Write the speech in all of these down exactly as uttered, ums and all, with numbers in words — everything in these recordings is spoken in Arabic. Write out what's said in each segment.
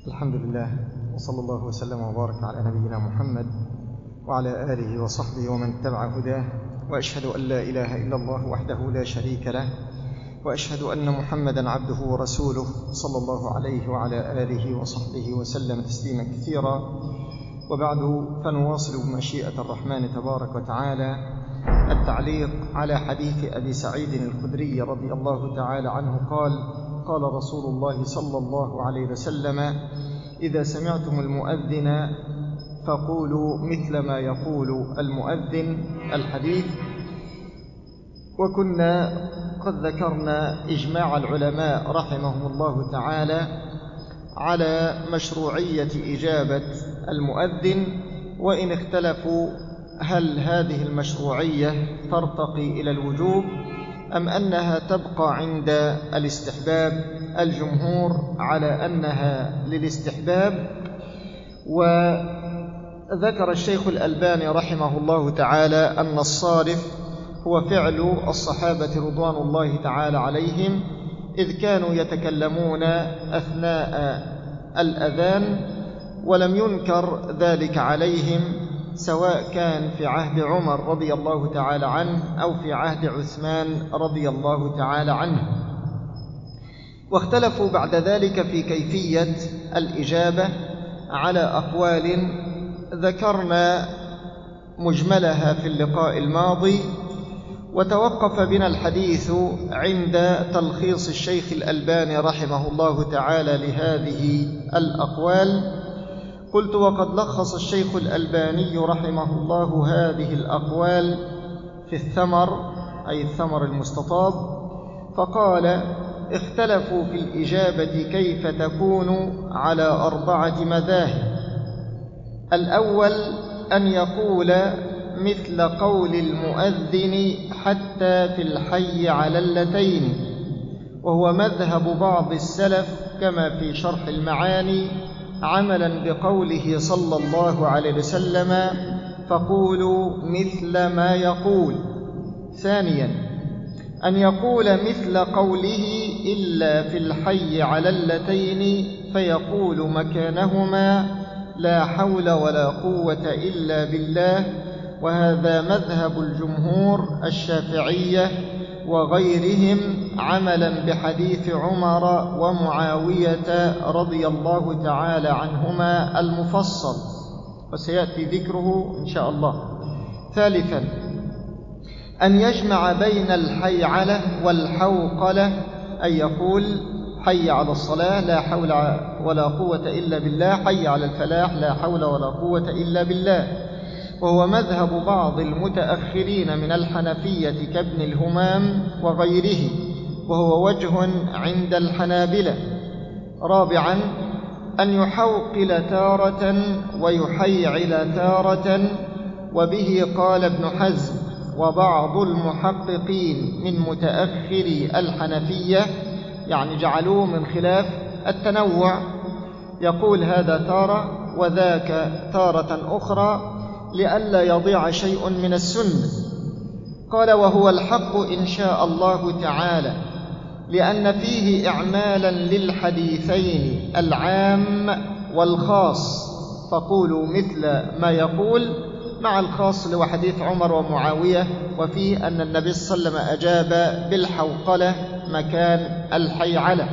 الحمد لله، وصلى الله وسلم وبارك على نبينا محمد وعلى آله وصحبه ومن اتبع هداه، وأشهد أن لا إله إلا الله وحده لا شريك له، وأشهد أن محمدا عبده ورسوله صلى الله عليه وعلى آله وصحبه وسلم تسليما كثيرا. وبعد، فنواصل بمشيئة الرحمن تبارك وتعالى التعليق على حديث أبي سعيد الخدري رضي الله تعالى عنه قال: قال رسول الله صلى الله عليه وسلم: إذا سمعتم المؤذن فقولوا مثل ما يقول المؤذن. الحديث. وكنا قد ذكرنا إجماع العلماء رحمهم الله تعالى على مشروعية إجابة المؤذن، وإن اختلفوا هل هذه المشروعية ترتقي إلى الوجوب أم أنها تبقى عند الاستحباب. الجمهور على أنها للاستحباب، وذكر الشيخ الألباني رحمه الله تعالى أن الصارف هو فعل الصحابة رضوان الله تعالى عليهم، إذ كانوا يتكلمون أثناء الأذان، ولم ينكر ذلك عليهم سواء كان في عهد عمر رضي الله تعالى عنه أو في عهد عثمان رضي الله تعالى عنه. واختلفوا بعد ذلك في كيفية الإجابة على أقوال ذكرنا مجملها في اللقاء الماضي، وتوقف بنا الحديث عند تلخيص الشيخ الألباني رحمه الله تعالى لهذه الأقوال. قلت: وقد لخص الشيخ الألباني رحمه الله هذه الأقوال في الثمر، أي الثمر المستطاب، فقال: اختلفوا في الإجابة كيف تكون على أربعة مذاهب. الأول أن يقول مثل قول المؤذن حتى في الحي على اللتين، وهو مذهب بعض السلف كما في شرح المعاني، عملا بقوله صلى الله عليه وسلم: فقولوا مثل ما يقول. ثانيا أن يقول مثل قوله إلا في الحي على اللتين، فيقول مكانهما: لا حول ولا قوة إلا بالله. وهذا مذهب الجمهور الشافعية وغيرهم، عملا بحديث عمر ومعاوية رضي الله تعالى عنهما المفصل، وسيأتي ذكره إن شاء الله. ثالثا أن يجمع بين الحيعلة والحوقلة، أن يقول: حي على الصلاة لا حول ولا قوة إلا بالله، حي على الفلاح لا حول ولا قوة إلا بالله. وهو مذهب بعض المتأخرين من الحنفية كابن الهمام وغيره، وهو وجه عند الحنابلة. رابعا أن يحوقل تارة ويحيعل تارة، وبه قال ابن حزم وبعض المحققين من متأخري الحنفية، يعني جعلوه من خلاف التنوع، يقول هذا تارة وذاك تارة أخرى لئلا يضيع شيء من السنة. قال: وهو الحق إن شاء الله تعالى، لأن فيه إعمالا للحديثين العام والخاص، فقولوا مثل ما يقول، مع الخاص لحديث عمر ومعاوية، وفيه أن النبي صلى الله عليه وسلم أجاب بالحوقلة مكان الحيعلة،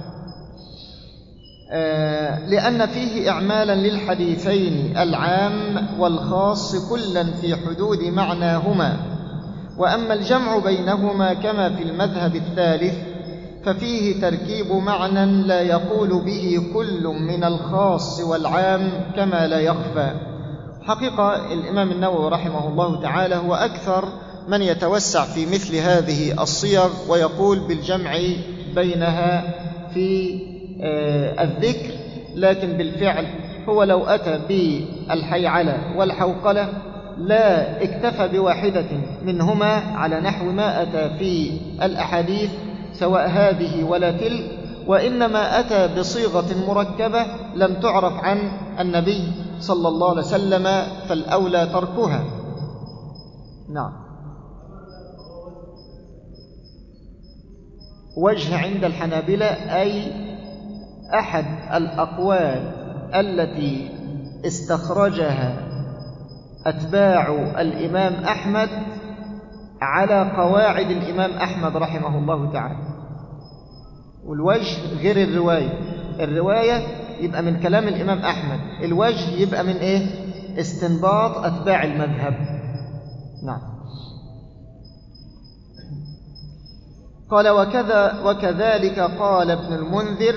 لأن فيه إعمالا للحديثين العام والخاص كلا في حدود معناهما. وأما الجمع بينهما كما في المذهب الثالث ففيه تركيب معنى لا يقول به كل من الخاص والعام كما لا يخفى. حقيقة الإمام النووي رحمه الله تعالى هو أكثر من يتوسع في مثل هذه الصيغ، ويقول بالجمع بينها في الذكر، لكن بالفعل هو لو أتى بالحيعلة والحوقلة لا اكتفى بواحدة منهما على نحو ما أتى في الأحاديث سواء هذه ولا تلك، وإنما أتى بصيغة مركبة لم تعرف عن النبي صلى الله عليه وسلم، فالأولى تركها. نعم. وجه عند الحنابلة أي أحد الأقوال التي استخرجها أتباع الإمام أحمد على قواعد الإمام أحمد رحمه الله تعالى. والوجه غير الرواية. الرواية يبقى من كلام الإمام أحمد، الوجه يبقى من إيه؟ استنباط أتباع المذهب. نعم. قال وكذا وكذلك قال ابن المنذر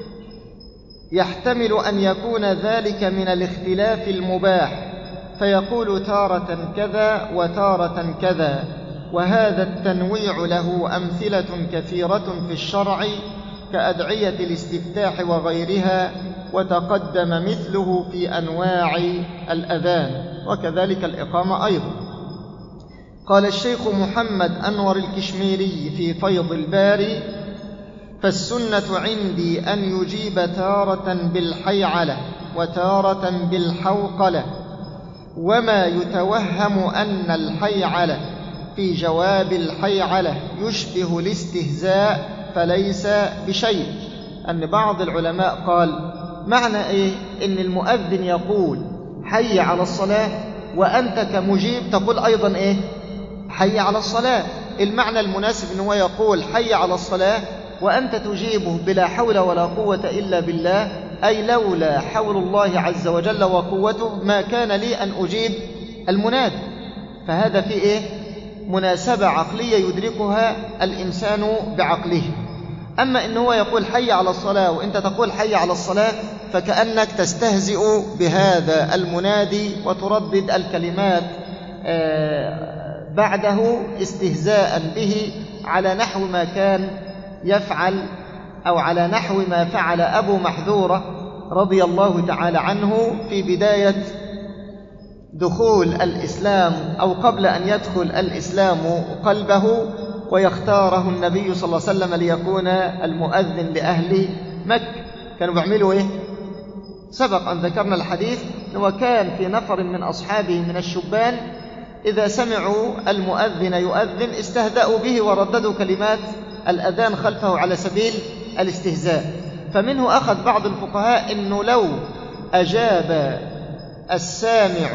يحتمل أن يكون ذلك من الاختلاف المباح، فيقول تارة كذا وتارة كذا، وهذا التنويع له أمثلة كثيرة في الشرع كأدعية الاستفتاح وغيرها، وتقدم مثله في أنواع الأذان، وكذلك الإقامة أيضا. قال الشيخ محمد أنور الكشميري في فيض الباري: فالسنة عندي أن يجيب تارة بالحيعلة وتارة بالحوقلة، وما يتوهم أن الحيعلة في جواب الحيعلة يشبه الاستهزاء فليس بشيء. أن بعض العلماء قال معنى إيه؟ إن المؤذن يقول حي على الصلاة وأنت كمجيب تقول أيضا إيه؟ حي على الصلاة. المعنى المناسب أنه يقول حي على الصلاة وأنت تجيبه بلا حول ولا قوة إلا بالله، أي لولا حول الله عز وجل وقوته ما كان لي أن أجيب المنادي. فهذا في إيه؟ مناسبة عقلية يدركها الإنسان بعقله. أما إنه يقول حي على الصلاة وإنت تقول حي على الصلاة، فكأنك تستهزئ بهذا المنادي وتردد الكلمات بعده استهزاء به، على نحو ما كان يفعل أو على نحو ما فعل أبو محذورة رضي الله تعالى عنه في بداية دخول الإسلام أو قبل أن يدخل الإسلام قلبه، ويختاره النبي صلى الله عليه وسلم ليكون المؤذن لأهل مكة. كانوا بيعملوا إيه؟ سبق أن ذكرنا الحديث، وكان في نفر من أصحابه من الشبان إذا سمعوا المؤذن يؤذن استهزأوا به ورددوا كلمات الأذان خلفه على سبيل الاستهزاء. فمنه أخذ بعض الفقهاء أنه لو أجاب السامع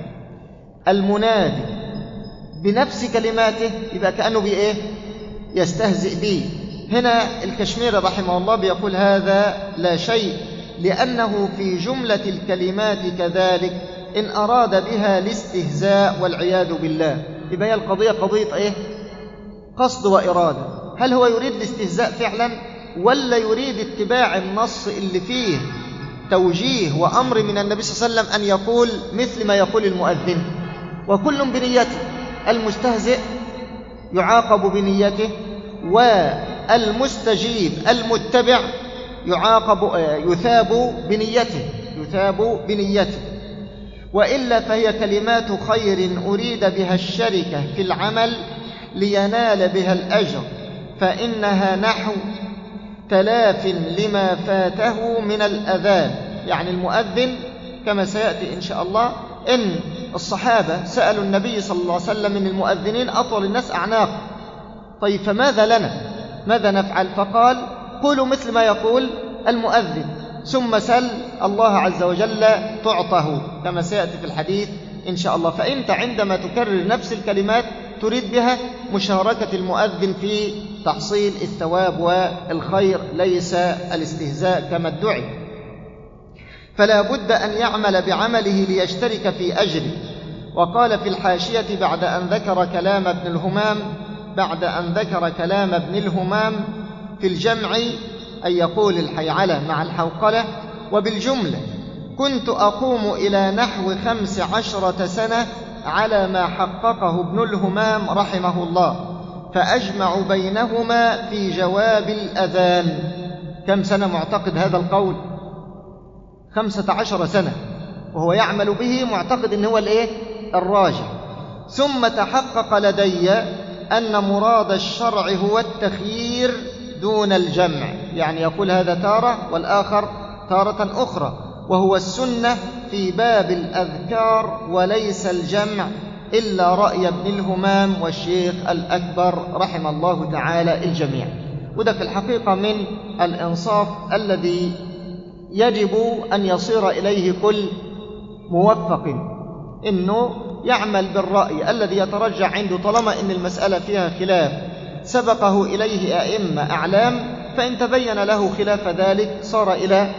المنادي بنفس كلماته يبقى كأنه بإيه؟ يستهزئ به. هنا الكشميري رحمه الله بيقول هذا لا شيء، لأنه في جملة الكلمات كذلك إن أراد بها الاستهزاء والعياذ بالله. يبقى هي القضية قضية إيه؟ قصد وإرادة. هل هو يريد الاستهزاء فعلا ولا يريد اتباع النص اللي فيه توجيه وأمر من النبي صلى الله عليه وسلم أن يقول مثل ما يقول المؤذن؟ وكل بنيته، المستهزئ يعاقب بنيته، والمستجيب المتبع يعاقب يثاب بنيته يثاب بنيته. وإلا فهي كلمات خير أريد بها الشركة في العمل لينال بها الأجر، فإنها نحو تلاف لما فاته من الأذان. يعني المؤذن كما سيأتي إن شاء الله، إن الصحابة سألوا النبي صلى الله عليه وسلم من المؤذنين أطول الناس أعناق، طيب فماذا لنا؟ ماذا نفعل؟ فقال قولوا مثل ما يقول المؤذن، ثم سل الله عز وجل تعطه، كما سيأتي في الحديث إن شاء الله. فأنت عندما تكرر نفس الكلمات تريد بها مشاركة المؤذن في تحصيل الثواب والخير، ليس الاستهزاء كما ادعي. فلا بد أن يعمل بعمله ليشترك في أجره. وقال في الحاشية بعد أن ذكر كلام ابن الهمام بعد أن ذكر كلام ابن الهمام في الجمع، أن يقول الحيعلة مع الحوقلة. وبالجملة كنت أقوم إلى نحو خمس عشرة سنة على ما حققه ابن الهمام رحمه الله، فأجمع بينهما في جواب الأذان. كم سنة معتقد هذا القول؟ خمسة عشر سنة، وهو يعمل به معتقد أنه هو الإيه؟ الراجح. ثم تحقق لدي أن مراد الشرع هو التخيير دون الجمع، يعني يقول هذا تارة والآخر تارة أخرى، وهو السنة في باب الأذكار وليس الجمع، إلا رأي ابن الهمام والشيخ الأكبر رحم الله تعالى الجميع. وده في الحقيقة من الإنصاف الذي يجب أن يصير إليه كل موفق، إنه يعمل بالرأي الذي يترجح عنده، طالما إن المسألة فيها خلاف سبقه إليه أئمة أعلام، فإن تبين له خلاف ذلك صار إلى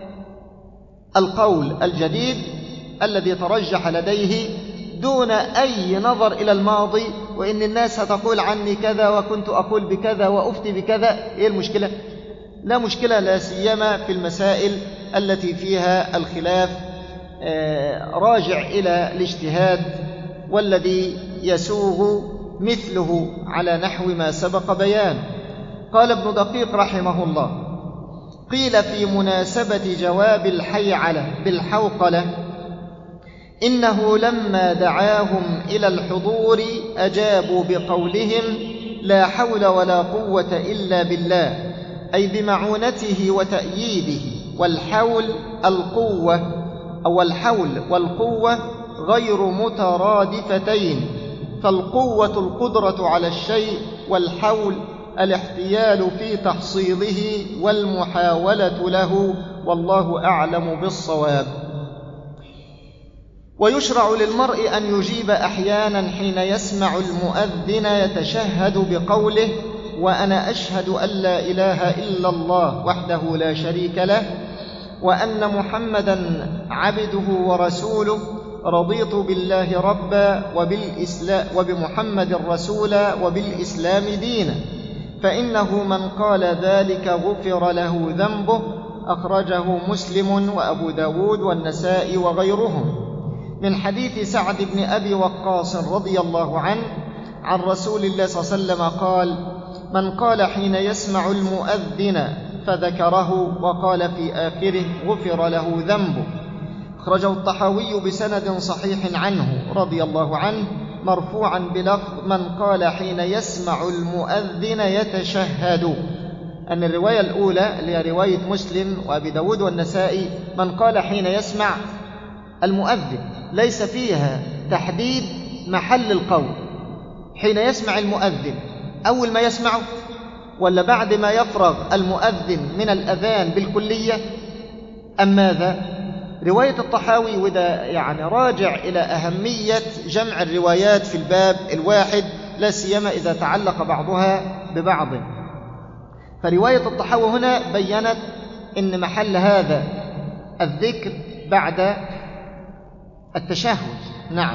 القول الجديد الذي ترجح لديه دون أي نظر إلى الماضي، وإن الناس هتقول عني كذا وكنت أقول بكذا وأفتي بكذا. إيه المشكلة؟ لا مشكلة، لا سيما في المسائل التي فيها الخلاف راجع إلى الاجتهاد، والذي يسوغ مثله على نحو ما سبق بيان. قال ابن دقيق رحمه الله: قيل في مناسبة جواب الحيعلة بالحوقلة إنه لما دعاهم إلى الحضور أجابوا بقولهم: لا حول ولا قوة إلا بالله، أي بمعونته وتأييده. والحول القوة أو الحول والقوة غير مترادفتين، فالقوة القدرة على الشيء، والحول الاحتيال في تحصيله والمحاولة له، والله أعلم بالصواب. ويشرع للمرء أن يجيب أحيانا حين يسمع المؤذن يتشهد بقوله: وأنا أشهد أن لا إله إلا الله وحده لا شريك له، وأن محمدا عبده ورسوله، رضيت بالله ربا وبالإسلام وبمحمد رسولا وبالإسلام دينا، فإنه من قال ذلك غفر له ذنبه. أخرجه مسلم وأبو داود والنسائي وغيرهم من حديث سعد بن أبي وقاص رضي الله عنه عن رسول الله صلى الله عليه وسلم قال: من قال حين يسمع المؤذن فذكره وقال في آخره غفر له ذنبه. أخرجه الطحاوي بسند صحيح عنه رضي الله عنه مرفوعا بلفظ: من قال حين يسمع المؤذن يتشهد. أن الرواية الأولى اللي هي رواية مسلم وأبي داود والنسائي من قال حين يسمع المؤذن، ليس فيها تحديد محل القول. حين يسمع المؤذن أول ما يسمعه ولا بعد ما يفرغ المؤذن من الأذان بالكلية أم ماذا؟ رواية الطحاوي، وده يعني راجع إلى أهمية جمع الروايات في الباب الواحد، لا سيما إذا تعلق بعضها ببعض. فرواية الطحاوي هنا بيّنت إن محل هذا الذكر بعد التشهد. نعم،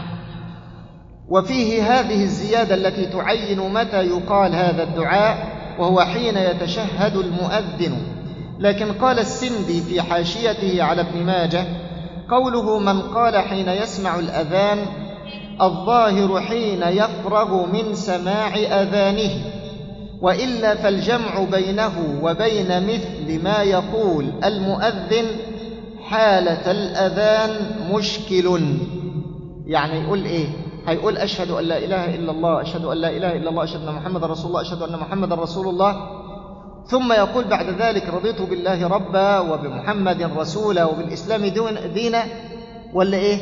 وفيه هذه الزيادة التي تعين متى يقال هذا الدعاء، وهو حين يتشهد المؤذن. لكن قال السندي في حاشيته على ابن ماجه: قوله من قال حين يسمع الأذان الظاهر حين يفرغ من سماع أذانه، وإلا فالجمع بينه وبين مثل ما يقول المؤذن حالة الأذان مشكل. يعني يقول إيه؟ هيقول أشهد أن لا إله إلا الله، أشهد أن لا إله إلا الله، أشهد أن محمد رسول الله، أشهد أن محمد رسول الله، ثم يقول بعد ذلك رضيت بالله ربا وبمحمد رسولا وبالإسلام دينا، ولا إيه؟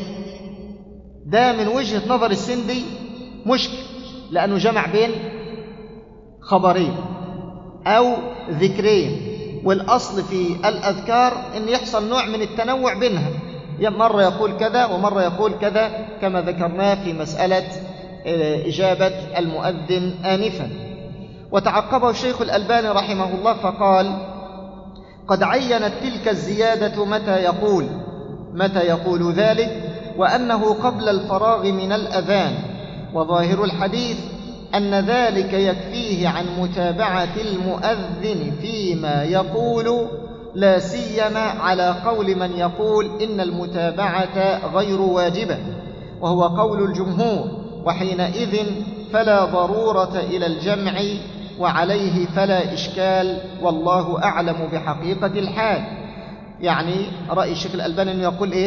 ده من وجهة نظر السندي مشكل، لأنه جمع بين خبرين أو ذكرين، والأصل في الأذكار أن يحصل نوع من التنوع بينها، مرة يقول كذا ومرة يقول كذا، كما ذكرناه في مسألة إجابة المؤذن آنفا. وتعقبه الشيخ الألباني رحمه الله فقال: قد عينت تلك الزيادة متى يقول متى يقول ذلك، وأنه قبل الفراغ من الأذان، وظاهر الحديث أن ذلك يكفيه عن متابعة المؤذن فيما يقول، لا سيما على قول من يقول إن المتابعة غير واجبة، وهو قول الجمهور، وحينئذ فلا ضرورة إلى الجمع، وعليه فلا إشكال، والله أعلم بحقيقة الحال. يعني رأي الشيخ الألباني أنه يقول إيه؟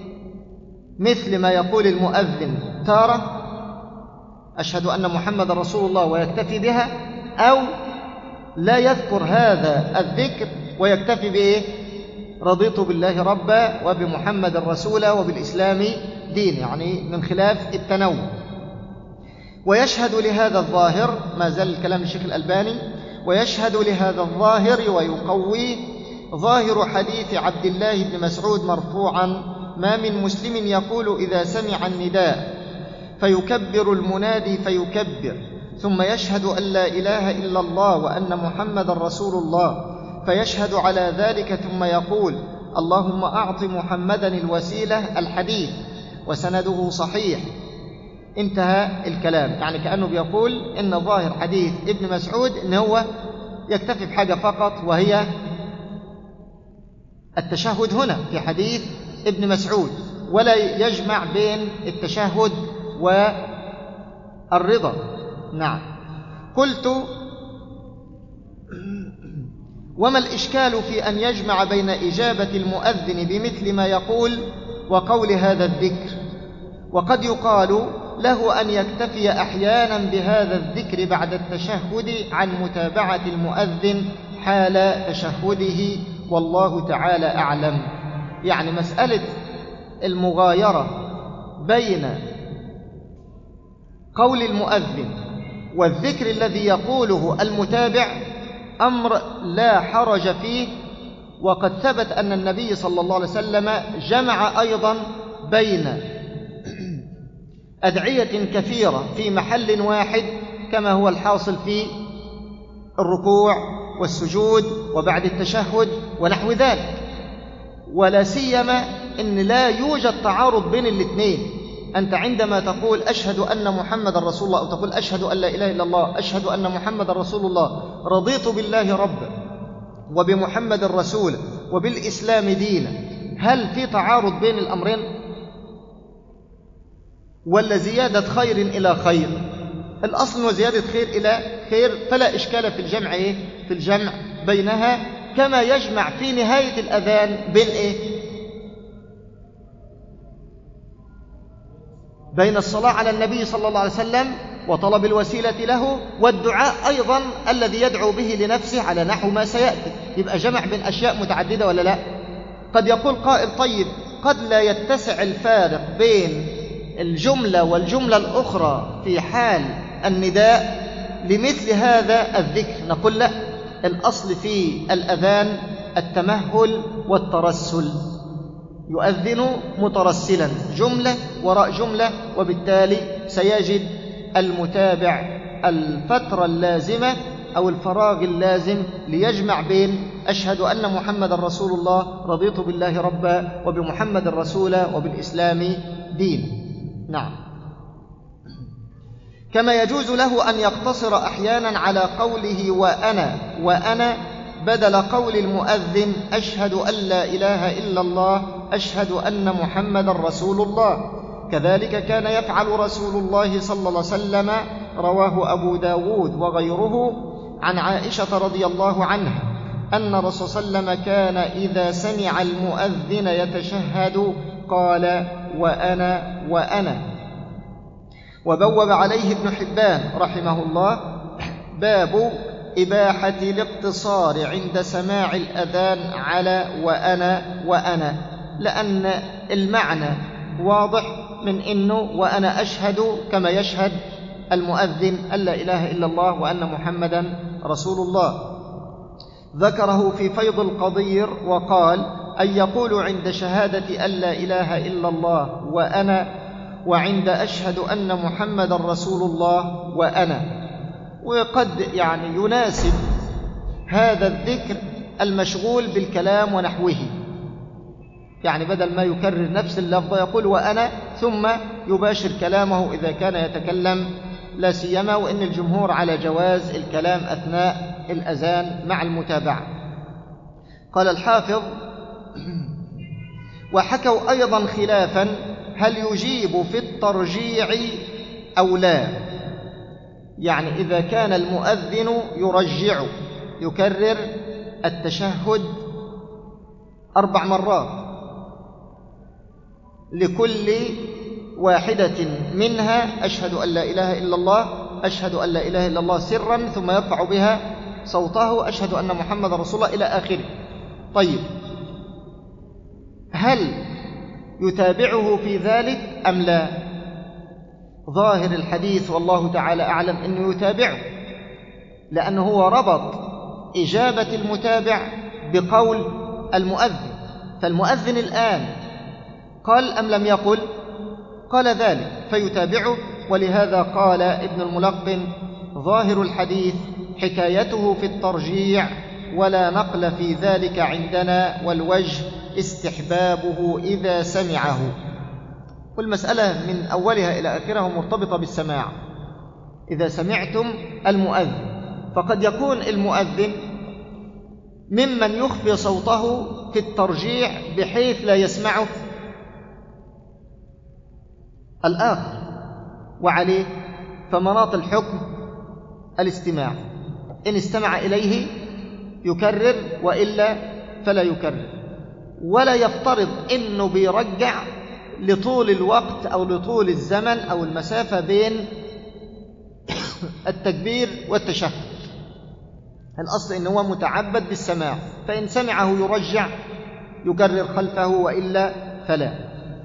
مثل ما يقول المؤذن تارة أشهد أن محمد رسول الله ويكتفي بها، أو لا يذكر هذا الذكر ويكتفي بإيه؟ رضيت بالله ربا وبمحمد رسولا وبالإسلام دين، يعني من خلاف التنوع. ويشهد لهذا الظاهر، ما زال الكلام الشيخ الألباني، ويشهد لهذا الظاهر ويقويه ظاهر حديث عبد الله بن مسعود مرفوعا: ما من مسلم يقول إذا سمع النداء فيكبر المنادي فيكبر ثم يشهد أن لا إله إلا الله وأن محمدا رسول الله فيشهد على ذلك ثم يقول: اللهم أعط محمدا الوسيلة، الحديث وسنده صحيح. انتهى الكلام. يعني كأنه بيقول إن ظاهر حديث ابن مسعود إن هو يكتفي بحاجة فقط، وهي التشهد هنا في حديث ابن مسعود، ولا يجمع بين التشهد والرضا. نعم. قلت: وما الإشكال في أن يجمع بين إجابة المؤذن بمثل ما يقول وقول هذا الذكر؟ وقد يقال له أن يكتفي أحيانا بهذا الذكر بعد التشهد عن متابعة المؤذن حال تشهده، والله تعالى أعلم. يعني مسألة المغايرة بين قول المؤذن والذكر الذي يقوله المتابع أمر لا حرج فيه، وقد ثبت أن النبي صلى الله عليه وسلم جمع أيضا بين أدعية كثيرة في محل واحد كما هو الحاصل في الركوع والسجود وبعد التشهد ونحو ذلك، ولا سيما إن لا يوجد تعارض بين الاثنين. أنت عندما تقول أشهد أن محمد رسول الله، أو تقول أشهد أن لا إله إلا الله، أشهد أن محمد رسول الله، رضيت بالله ربا وبمحمد رسولا وبالإسلام دينا، هل في تعارض بين الأمرين ولا زيادة خير إلى خير؟ الأصل وزيادة خير إلى خير، فلا إشكال في الجمع إيه؟ في الجمع بينها، كما يجمع في نهاية الأذان بين إيه؟ بين الصلاة على النبي صلى الله عليه وسلم وطلب الوسيلة له، والدعاء أيضا الذي يدعو به لنفسه على نحو ما سيأتي. يبقى جمع بين أشياء متعددة ولا لا؟ قد يقول قائل: طيب قد لا يتسع الفارق بين الجملة والجملة الأخرى في حال النداء لمثل هذا الذكر. نقول لا، الأصل في الأذان التمهل والترسل، يؤذن مترسلا جملة وراء جملة، وبالتالي سيجد المتابع الفترة اللازمة أو الفراغ اللازم ليجمع بين أشهد أن محمد رسول الله، رضيت بالله ربا وبمحمد رسولا وبالإسلام دين. نعم. كما يجوز له أن يقتصر أحيانا على قوله وأنا وأنا بدل قول المؤذن أشهد أن لا إله إلا الله، أشهد أن محمد رسول الله. كذلك كان يفعل رسول الله صلى الله عليه وسلم، رواه أبو داود وغيره عن عائشة رضي الله عنها أن الرسول صلى الله عليه وسلم كان إذا سمع المؤذن يتشهد قال وأنا وأنا. وبوب عليه ابن حبان رحمه الله باب إباحة الاقتصار عند سماع الأذان على وأنا وأنا، لأن المعنى واضح من إنه وأنا أشهد كما يشهد المؤذن أن لا إله إلا الله وأن محمدا رسول الله. ذكره في فيض القدير وقال: أن يقول عند شهادة أن لا إله إلا الله وأنا، وعند أشهد أن محمدا رسول الله وأنا. وقد يعني يناسب هذا الذكر المشغول بالكلام ونحوه، يعني بدل ما يكرر نفس اللفظ يقول وأنا ثم يباشر كلامه إذا كان يتكلم، لا سيما وإن الجمهور على جواز الكلام أثناء الأذان مع المتابعة. قال الحافظ: وحكوا أيضا خلافا هل يجيب في الترجيع أو لا، يعني إذا كان المؤذن يرجع يكرر التشهد أربع مرات لكل واحدة منها أشهد أن لا إله إلا الله، أشهد أن لا إله إلا الله سرا ثم يرفع بها صوته أشهد أن محمد رسول الله إلى آخره. طيب هل يتابعه في ذلك أم لا؟ ظاهر الحديث والله تعالى أعلم أنه يتابعه، لأنه هو ربط إجابة المتابع بقول المؤذن، فالمؤذن الآن قال أم لم يقل؟ قال ذلك فيتابعه. ولهذا قال ابن الملقن: ظاهر الحديث حكايته في الترجيع ولا نقل في ذلك عندنا، والوجه استحبابه إذا سمعه. والمسألة من أولها إلى آخرها مرتبطة بالسماع. إذا سمعتم المؤذن، فقد يكون المؤذن ممن يخفي صوته في الترجيع بحيث لا يسمعه الآخر، وعليه فمناط الحكم الاستماع، إن استمع إليه يكرر وإلا فلا يكرر، ولا يفترض إنه بيرجع لطول الوقت أو لطول الزمن أو المسافة بين التكبير والتشهد. الأصل إنه هو متعبد بالسماع، فإن سمعه يرجع يكرر خلفه وإلا فلا.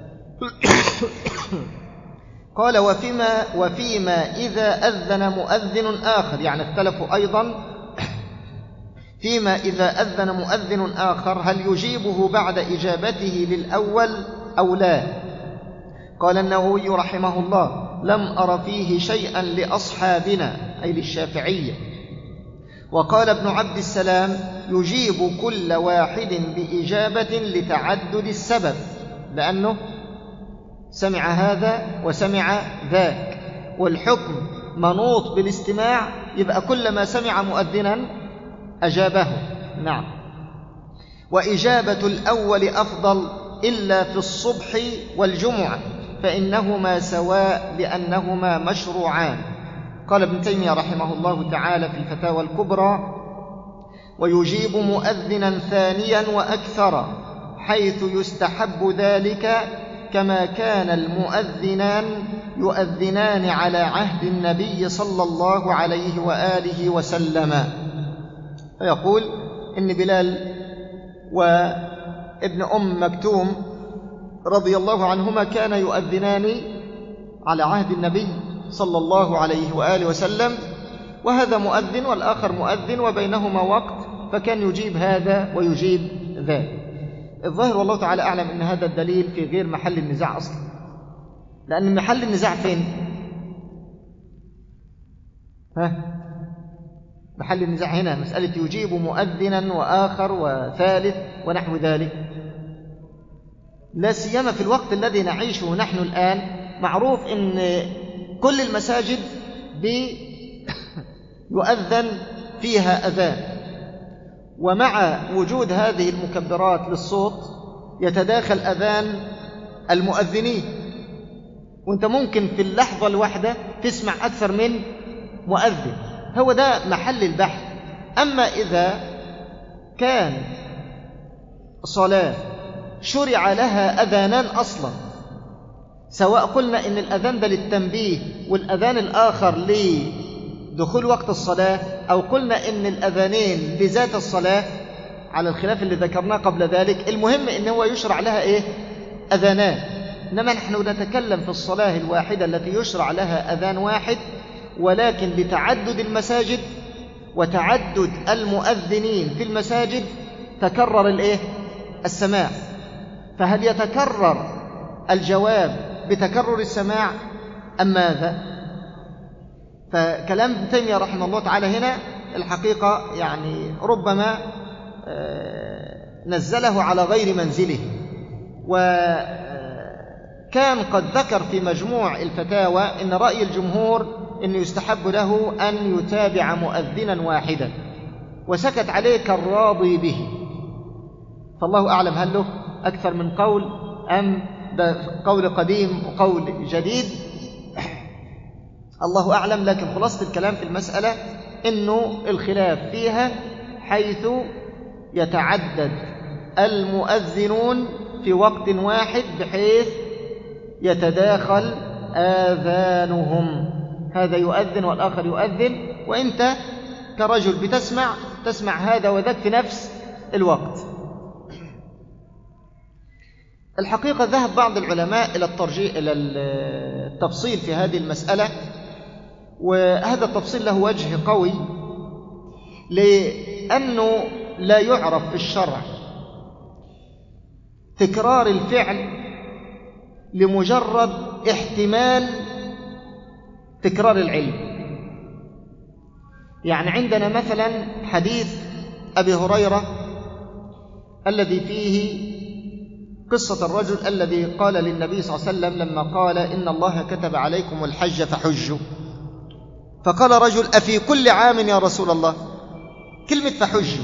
قال: وفيما, وفيما إذا أذن مؤذن آخر، يعني اختلفوا أيضا فيما إذا أذن مؤذن آخر هل يجيبه بعد إجابته للأول أو لا. قال النووي رحمه الله: لم أر فيه شيئا لأصحابنا، أي للشافعية. وقال ابن عبد السلام: يجيب كل واحد بإجابة لتعدد السبب، لأنه سمع هذا وسمع ذاك، والحكم منوط بالاستماع، يبقى كلما سمع مؤذنا أجابه. نعم. وإجابة الأول أفضل إلا في الصبح والجمعة، فإنهما سواء لأنهما مشروعان. قال ابن تيمية رحمه الله تعالى في الفتاوى الكبرى: ويجيب مؤذنا ثانيا وأكثر، حيث يستحب ذلك، كما كان المؤذنان يؤذنان على عهد النبي صلى الله عليه وآله وسلم. فيقول إن بلال وابن أم مكتوم رضي الله عنهما كان يؤذنان على عهد النبي صلى الله عليه وآله وسلم، وهذا مؤذن والآخر مؤذن وبينهما وقت، فكان يجيب هذا ويجيب ذاك. الظاهر والله تعالى أعلم أن هذا الدليل في غير محل النزاع أصلا، لأن محل النزاع فين؟ ها؟ محل النزاع هنا مسألة يجيب مؤذنا وآخر وثالث ونحو ذلك، لا سيما في الوقت الذي نعيشه نحن الآن. معروف أن كل المساجد يؤذن فيها أذان، ومع وجود هذه المكبرات للصوت يتداخل أذان المؤذنين، وانت ممكن في اللحظة الواحدة تسمع أكثر من مؤذن. هو ده محل البحث. أما إذا كان صلاة شرع لها أذانان أصلا، سواء قلنا إن الأذان ده للتنبيه والأذان الآخر لدخول وقت الصلاة، أو قلنا إن الأذانين لذات الصلاة على الخلاف اللي ذكرناه قبل ذلك، المهم إن هو يشرع لها إيه؟ أذانان. إنما نحن نتكلم في الصلاة الواحدة التي يشرع لها أذان واحد، ولكن لتعدد المساجد وتعدد المؤذنين في المساجد تكرر الإيه؟ السماع. فهل يتكرر الجواب بتكرر السماع أم ماذا؟ فكلام ابن تيمية رحمه الله تعالى هنا الحقيقة يعني ربما نزله على غير منزله، وكان قد ذكر في مجموع الفتاوى إن رأي الجمهور إن يستحب له أن يتابع مؤذنا واحدا، وسكت عليه كالراضي به. فالله أعلم هل له أكثر من قول أم ده قول قديم وقول جديد، الله أعلم. لكن خلاصة الكلام في المسألة إنه الخلاف فيها حيث يتعدد المؤذنون في وقت واحد بحيث يتداخل آذانهم، هذا يؤذن والآخر يؤذن، وإنت كرجل بتسمع تسمع هذا وذاك في نفس الوقت. الحقيقة ذهب بعض العلماء إلى الترجيح إلى التفصيل في هذه المسألة، وهذا التفصيل له وجه قوي، لأنه لا يعرف في الشرع تكرار الفعل لمجرد احتمال تكرار العلم. يعني عندنا مثلا حديث أبي هريرة الذي فيه قصة الرجل الذي قال للنبي صلى الله عليه وسلم لما قال إن الله كتب عليكم الحج فحجوا، فقال رجل أفي كل عام يا رسول الله؟ كلمة فحجوا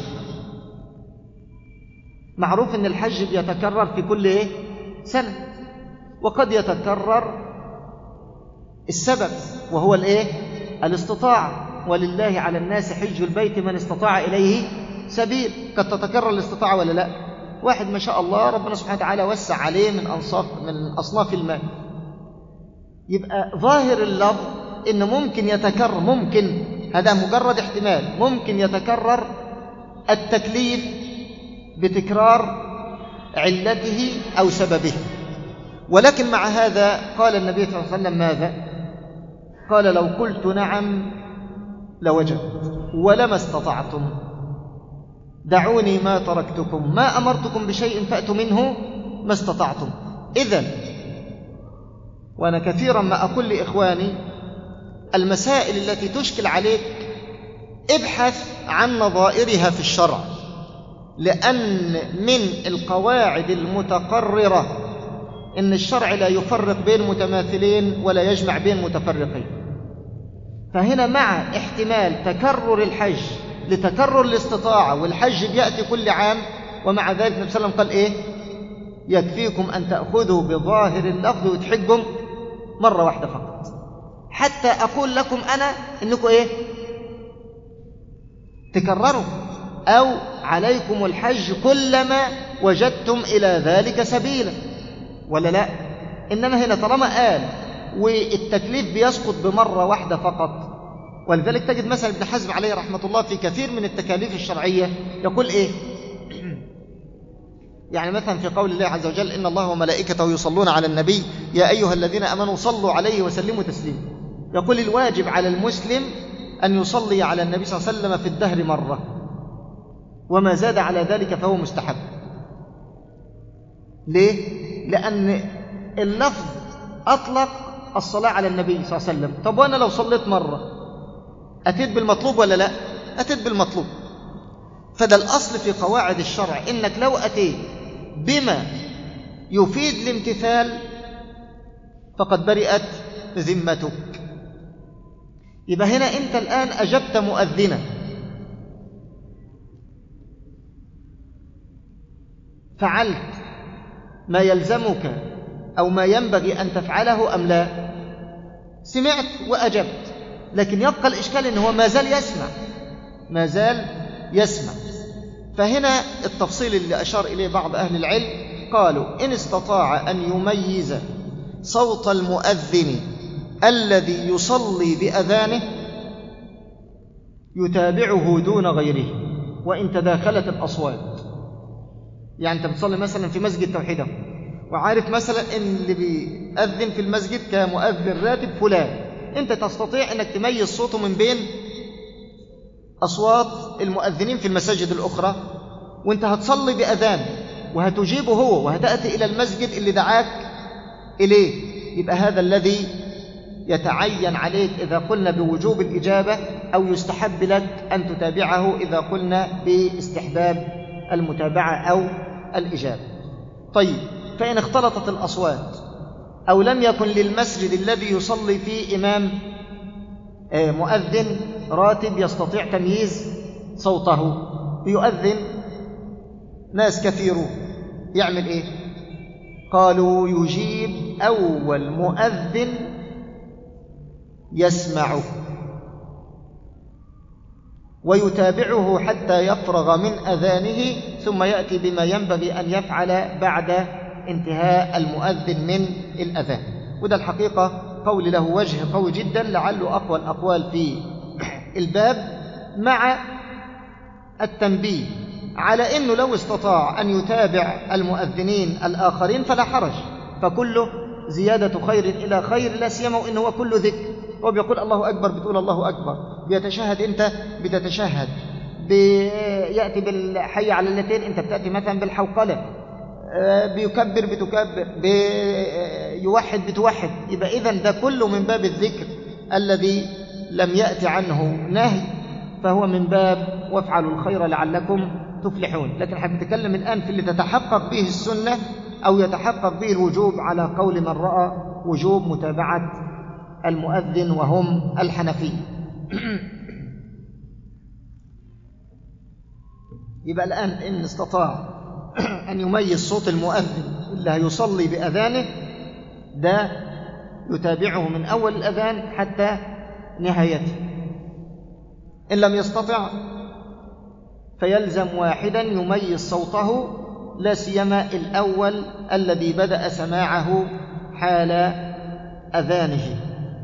معروف أن الحج بيتكرر في كل إيه؟ سنة، وقد يتكرر السبب وهو الإيه؟ الاستطاعة، ولله على الناس حج البيت من استطاع إليه سبيل. قد تتكرر الاستطاعة ولا لا؟ واحد ما شاء الله ربنا سبحانه وتعالى وسع عليه من أنصاف من أصناف المال، يبقى ظاهر اللفظ إن ممكن يتكرر، ممكن هذا مجرد احتمال، ممكن يتكرر التكليف بتكرار علته أو سببه. ولكن مع هذا قال النبي صلى الله عليه وسلم ماذا؟ قال لو قلت نعم لوجبت ولما استطعتم، دعوني ما تركتكم، ما أمرتكم بشيء فأتوا منه ما استطعتم. إذن وأنا كثيرا ما أقول لإخواني المسائل التي تشكل عليك ابحث عن نظائرها في الشرع، لأن من القواعد المتقررة إن الشرع لا يفرق بين متماثلين ولا يجمع بين متفرقين. فهنا مع احتمال تكرر الحج لتكرر الاستطاعة، والحج بيأتي كل عام، ومع ذلك النبي صلى الله عليه وسلم قال إيه؟ يكفيكم أن تأخذوا بظاهر اللفظ وتحجم مرة واحدة فقط، حتى أقول لكم أنا إنكم إيه؟ تكرروا، أو عليكم الحج كلما وجدتم إلى ذلك سبيلا، ولا لا؟ إنما هنا طالما قال والتكليف بيسقط بمرة واحدة فقط، ولذلك تجد مثلا ابن حزم عليه رحمة الله في كثير من التكاليف الشرعية يقول إيه؟ يعني مثلا في قول الله عز وجل إن الله وملائكته يصلون على النبي يا أيها الذين آمنوا صلوا عليه وسلموا تسليما، يقول الواجب على المسلم أن يصلي على النبي صلى الله عليه وسلم في الدهر مرة، وما زاد على ذلك فهو مستحب. ليه؟ لأن اللفظ أطلق الصلاة على النبي صلى الله عليه وسلم. طب وأنا لو صليت مرة أتيت بالمطلوب ولا لا؟ أتيت بالمطلوب. فده الأصل في قواعد الشرع، إنك لو أتيت بما يفيد الامتثال فقد برئت ذمتك. يبقى هنا أنت الآن أجبت مؤذنا، فعلت ما يلزمك أو ما ينبغي أن تفعله أم لا؟ سمعت وأجبت، لكن يبقى الإشكال إنه ما زال يسمع، ما زال يسمع. فهنا التفصيل اللي أشار إليه بعض أهل العلم، قالوا إن استطاع أن يميز صوت المؤذن الذي يصلي بأذانه يتابعه دون غيره وإن تداخلت الأصوات. يعني أنت بتصلي مثلا في مسجد توحيده وعارف مثلا إن اللي بيأذن في المسجد كمؤذن راتب فلان، أنت تستطيع أنك تميز صوته من بين أصوات المؤذنين في المساجد الأخرى، وأنت هتصلي بأذان وهتجيبه هو وهتأتي إلى المسجد اللي دعاك إليه. يبقى هذا الذي يتعين عليك إذا قلنا بوجوب الإجابة، أو يستحب لك أن تتابعه إذا قلنا باستحباب المتابعة أو الإجابة. طيب، فإن اختلطت الأصوات أو لم يكن للمسجد الذي يصلي فيه إمام مؤذن راتب يستطيع تمييز صوته، يؤذن ناس كثيرون، يعمل إيه؟ قالوا يجيب أول مؤذن يسمعه ويتابعه حتى يفرغ من أذانه، ثم يأتي بما ينبغي أن يفعل بعد انتهاء المؤذن من الأذان. وده الحقيقة قول له وجه قوي جدا، لعله أقوى الأقوال في الباب، مع التنبيه على أنه لو استطاع أن يتابع المؤذنين الآخرين فلا حرج، فكله زيادة خير إلى خير، لا سيما وإنه هو كله ذكر. هو بيقول الله أكبر بتقول الله أكبر، بيتشهد أنت بتتشهد، بيأتي بالحي على اللتين، أنت بتأتي مثلا بالحوقلة، بيكبر بتكبر، بيوحد بتوحد. يبقى إذن ده كله من باب الذكر الذي لم يأتي عنه نهي، فهو من باب وافعلوا الخير لعلكم تفلحون. لكن احنا بنتكلم الآن في اللي تتحقق به السنة أو يتحقق به الوجوب على قول من رأى وجوب متابعة المؤذن وهم الحنفية. يبقى الآن إن استطاع أن يميز صوت المؤذن اللي هيصلي بأذانه ده يتابعه من أول الأذان حتى نهايته. إن لم يستطع فيلزم واحدا يميز صوته، لا سيما الأول الذي بدأ سماعه حال أذانه.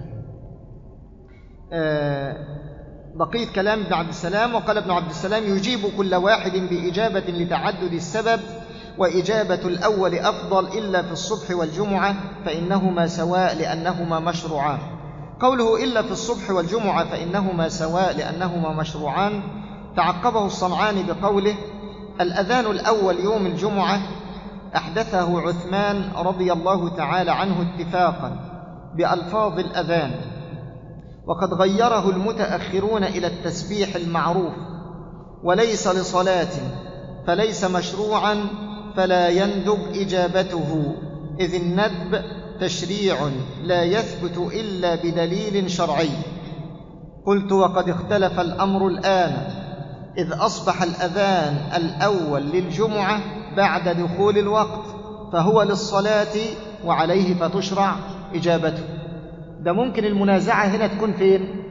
بقية كلام ابن عبد السلام: وقال ابن عبد السلام: يجيب كل واحد بإجابة لتعدد السبب، وإجابة الأول أفضل إلا في الصبح والجمعة فإنهما سواء لأنهما مشروعان. قوله إلا في الصبح والجمعة فإنهما سواء لأنهما مشروعان تعقبه الصنعاني بقوله: الأذان الأول يوم الجمعة أحدثه عثمان رضي الله تعالى عنه اتفاقا بألفاظ الأذان، وقد غيره المتأخرون إلى التسبيح المعروف، وليس لصلاة فليس مشروعا فلا يندب إجابته، إذ الندب تشريع لا يثبت إلا بدليل شرعي. قلت: وقد اختلف الأمر الآن، إذ أصبح الأذان الأول للجمعة بعد دخول الوقت فهو للصلاة وعليه فتشرع إجابته. ده ممكن المنازعة هنا تكون فين؟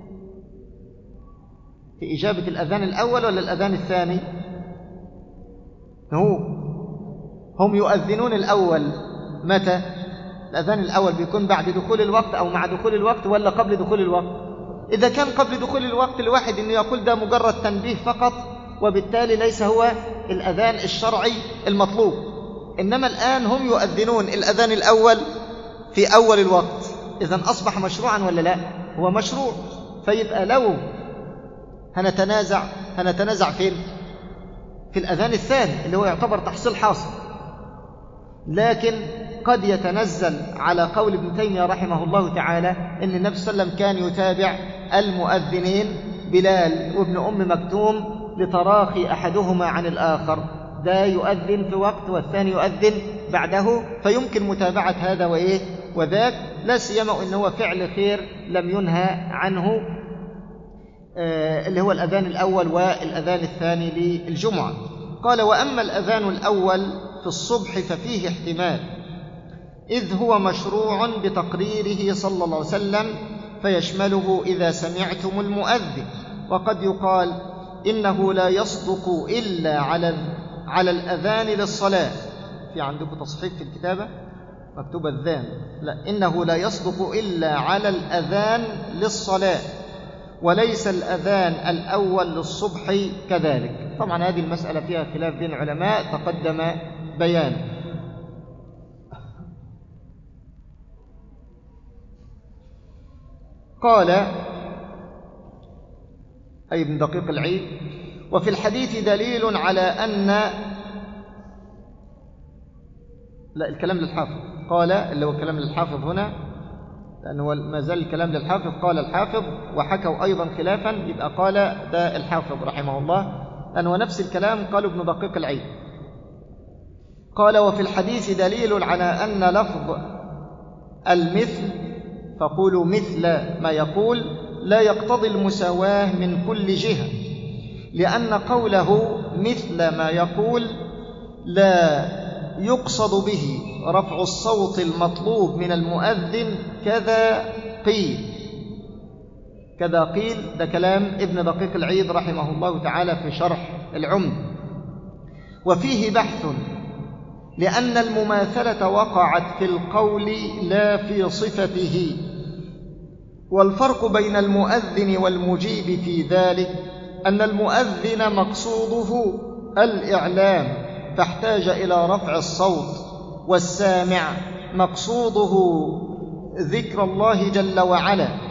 في إجابة الأذان الأول ولا الأذان الثاني؟ هو هم يؤذنون الأول متى؟ الأذان الأول بيكون بعد دخول الوقت أو مع دخول الوقت ولا قبل دخول الوقت؟ إذا كان قبل دخول الوقت الواحد إنه يقول ده مجرد تنبيه فقط، وبالتالي ليس هو الأذان الشرعي المطلوب. إنما الآن هم يؤذنون الأذان الأول في أول الوقت، إذن أصبح مشروعا ولا لا؟ هو مشروع. فيبقى لو هنتنازع هنتنازع فين؟ في الأذان الثاني اللي هو يعتبر تحصيل حاصل. لكن قد يتنزل على قول ابن تيمية رحمه الله تعالى إن النبي صلى الله عليه وسلم كان يتابع المؤذنين بلال وابن أم مكتوم لتراخي أحدهما عن الآخر، ده يؤذن في وقت والثاني يؤذن بعده، فيمكن متابعة هذا وإيه وذاك، لا سيما إن هو فعل خير لم ينهى عنه، آه اللي هو الأذان الأول والأذان الثاني للجمعة. قال: وأما الأذان الأول في الصبح ففيه احتمال، إذ هو مشروع بتقريره صلى الله عليه وسلم فيشمله إذا سمعتم المؤذن. وقد يقال إنه لا يصدق إلا على على الأذان للصلاة. في عندكم تصحيح في الكتابة مكتوب الذان، لا، إنه لا يصدق إلا على الأذان للصلاة، وليس الأذان الأول للصبح كذلك. طبعا هذه المسألة فيها خلاف بين العلماء تقدم بيان. قال أي ابن دقيق العيد: وفي الحديث دليل على أن، لا الكلام للحافظ، قال اللي هو الكلام للحافظ هنا لأنه ما زال الكلام للحافظ، قال الحافظ وحكوا أيضا خلافا، يبقى قال ده الحافظ رحمه الله لأنه نفس الكلام قالوا ابن دقيق العيد. قال: وفي الحديث دليل على أن لفظ المثل، فقولوا مثل ما يقول، لا يقتضي المساواة من كل جهة، لأن قوله مثل ما يقول لا يقصد به رفع الصوت المطلوب من المؤذن كذا قيل كذا قيل ده كلام ابن دقيق العيد رحمه الله تعالى في شرح العمد. وفيه بحث، لأن المماثلة وقعت في القول لا في صفته، والفرق بين المؤذن والمجيب في ذلك أن المؤذن مقصوده الإعلام فاحتاج إلى رفع الصوت، والسامع مقصوده ذكر الله جل وعلا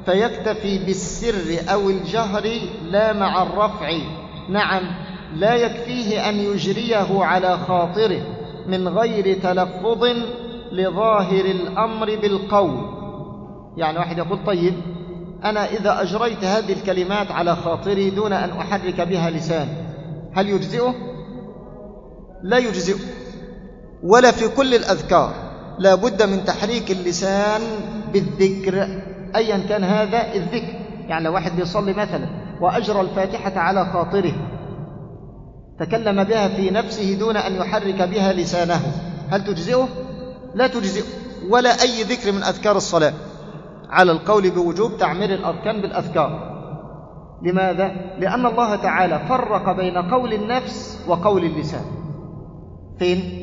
فيكتفي بالسر أو الجهر لا مع الرفع. نعم، لا يكفيه أن يجريه على خاطره من غير تلفظ لظاهر الأمر بالقول. يعني واحد يقول طيب أنا إذا أجريت هذه الكلمات على خاطري دون أن أحرك بها لسان، هل يجزئه؟ لا يجزئه. ولا في كل الأذكار لا بد من تحريك اللسان بالذكر أيا كان هذا الذكر. يعني لو واحد بيصلي مثلا وأجرى الفاتحة على خاطره، تكلم بها في نفسه دون أن يحرك بها لسانه، هل تجزئه؟ لا تجزئه. ولا أي ذكر من أذكار الصلاة، على القول بوجوب تعمير الأركان بالأذكار. لماذا؟ لأن الله تعالى فرق بين قول النفس وقول اللسان. فين؟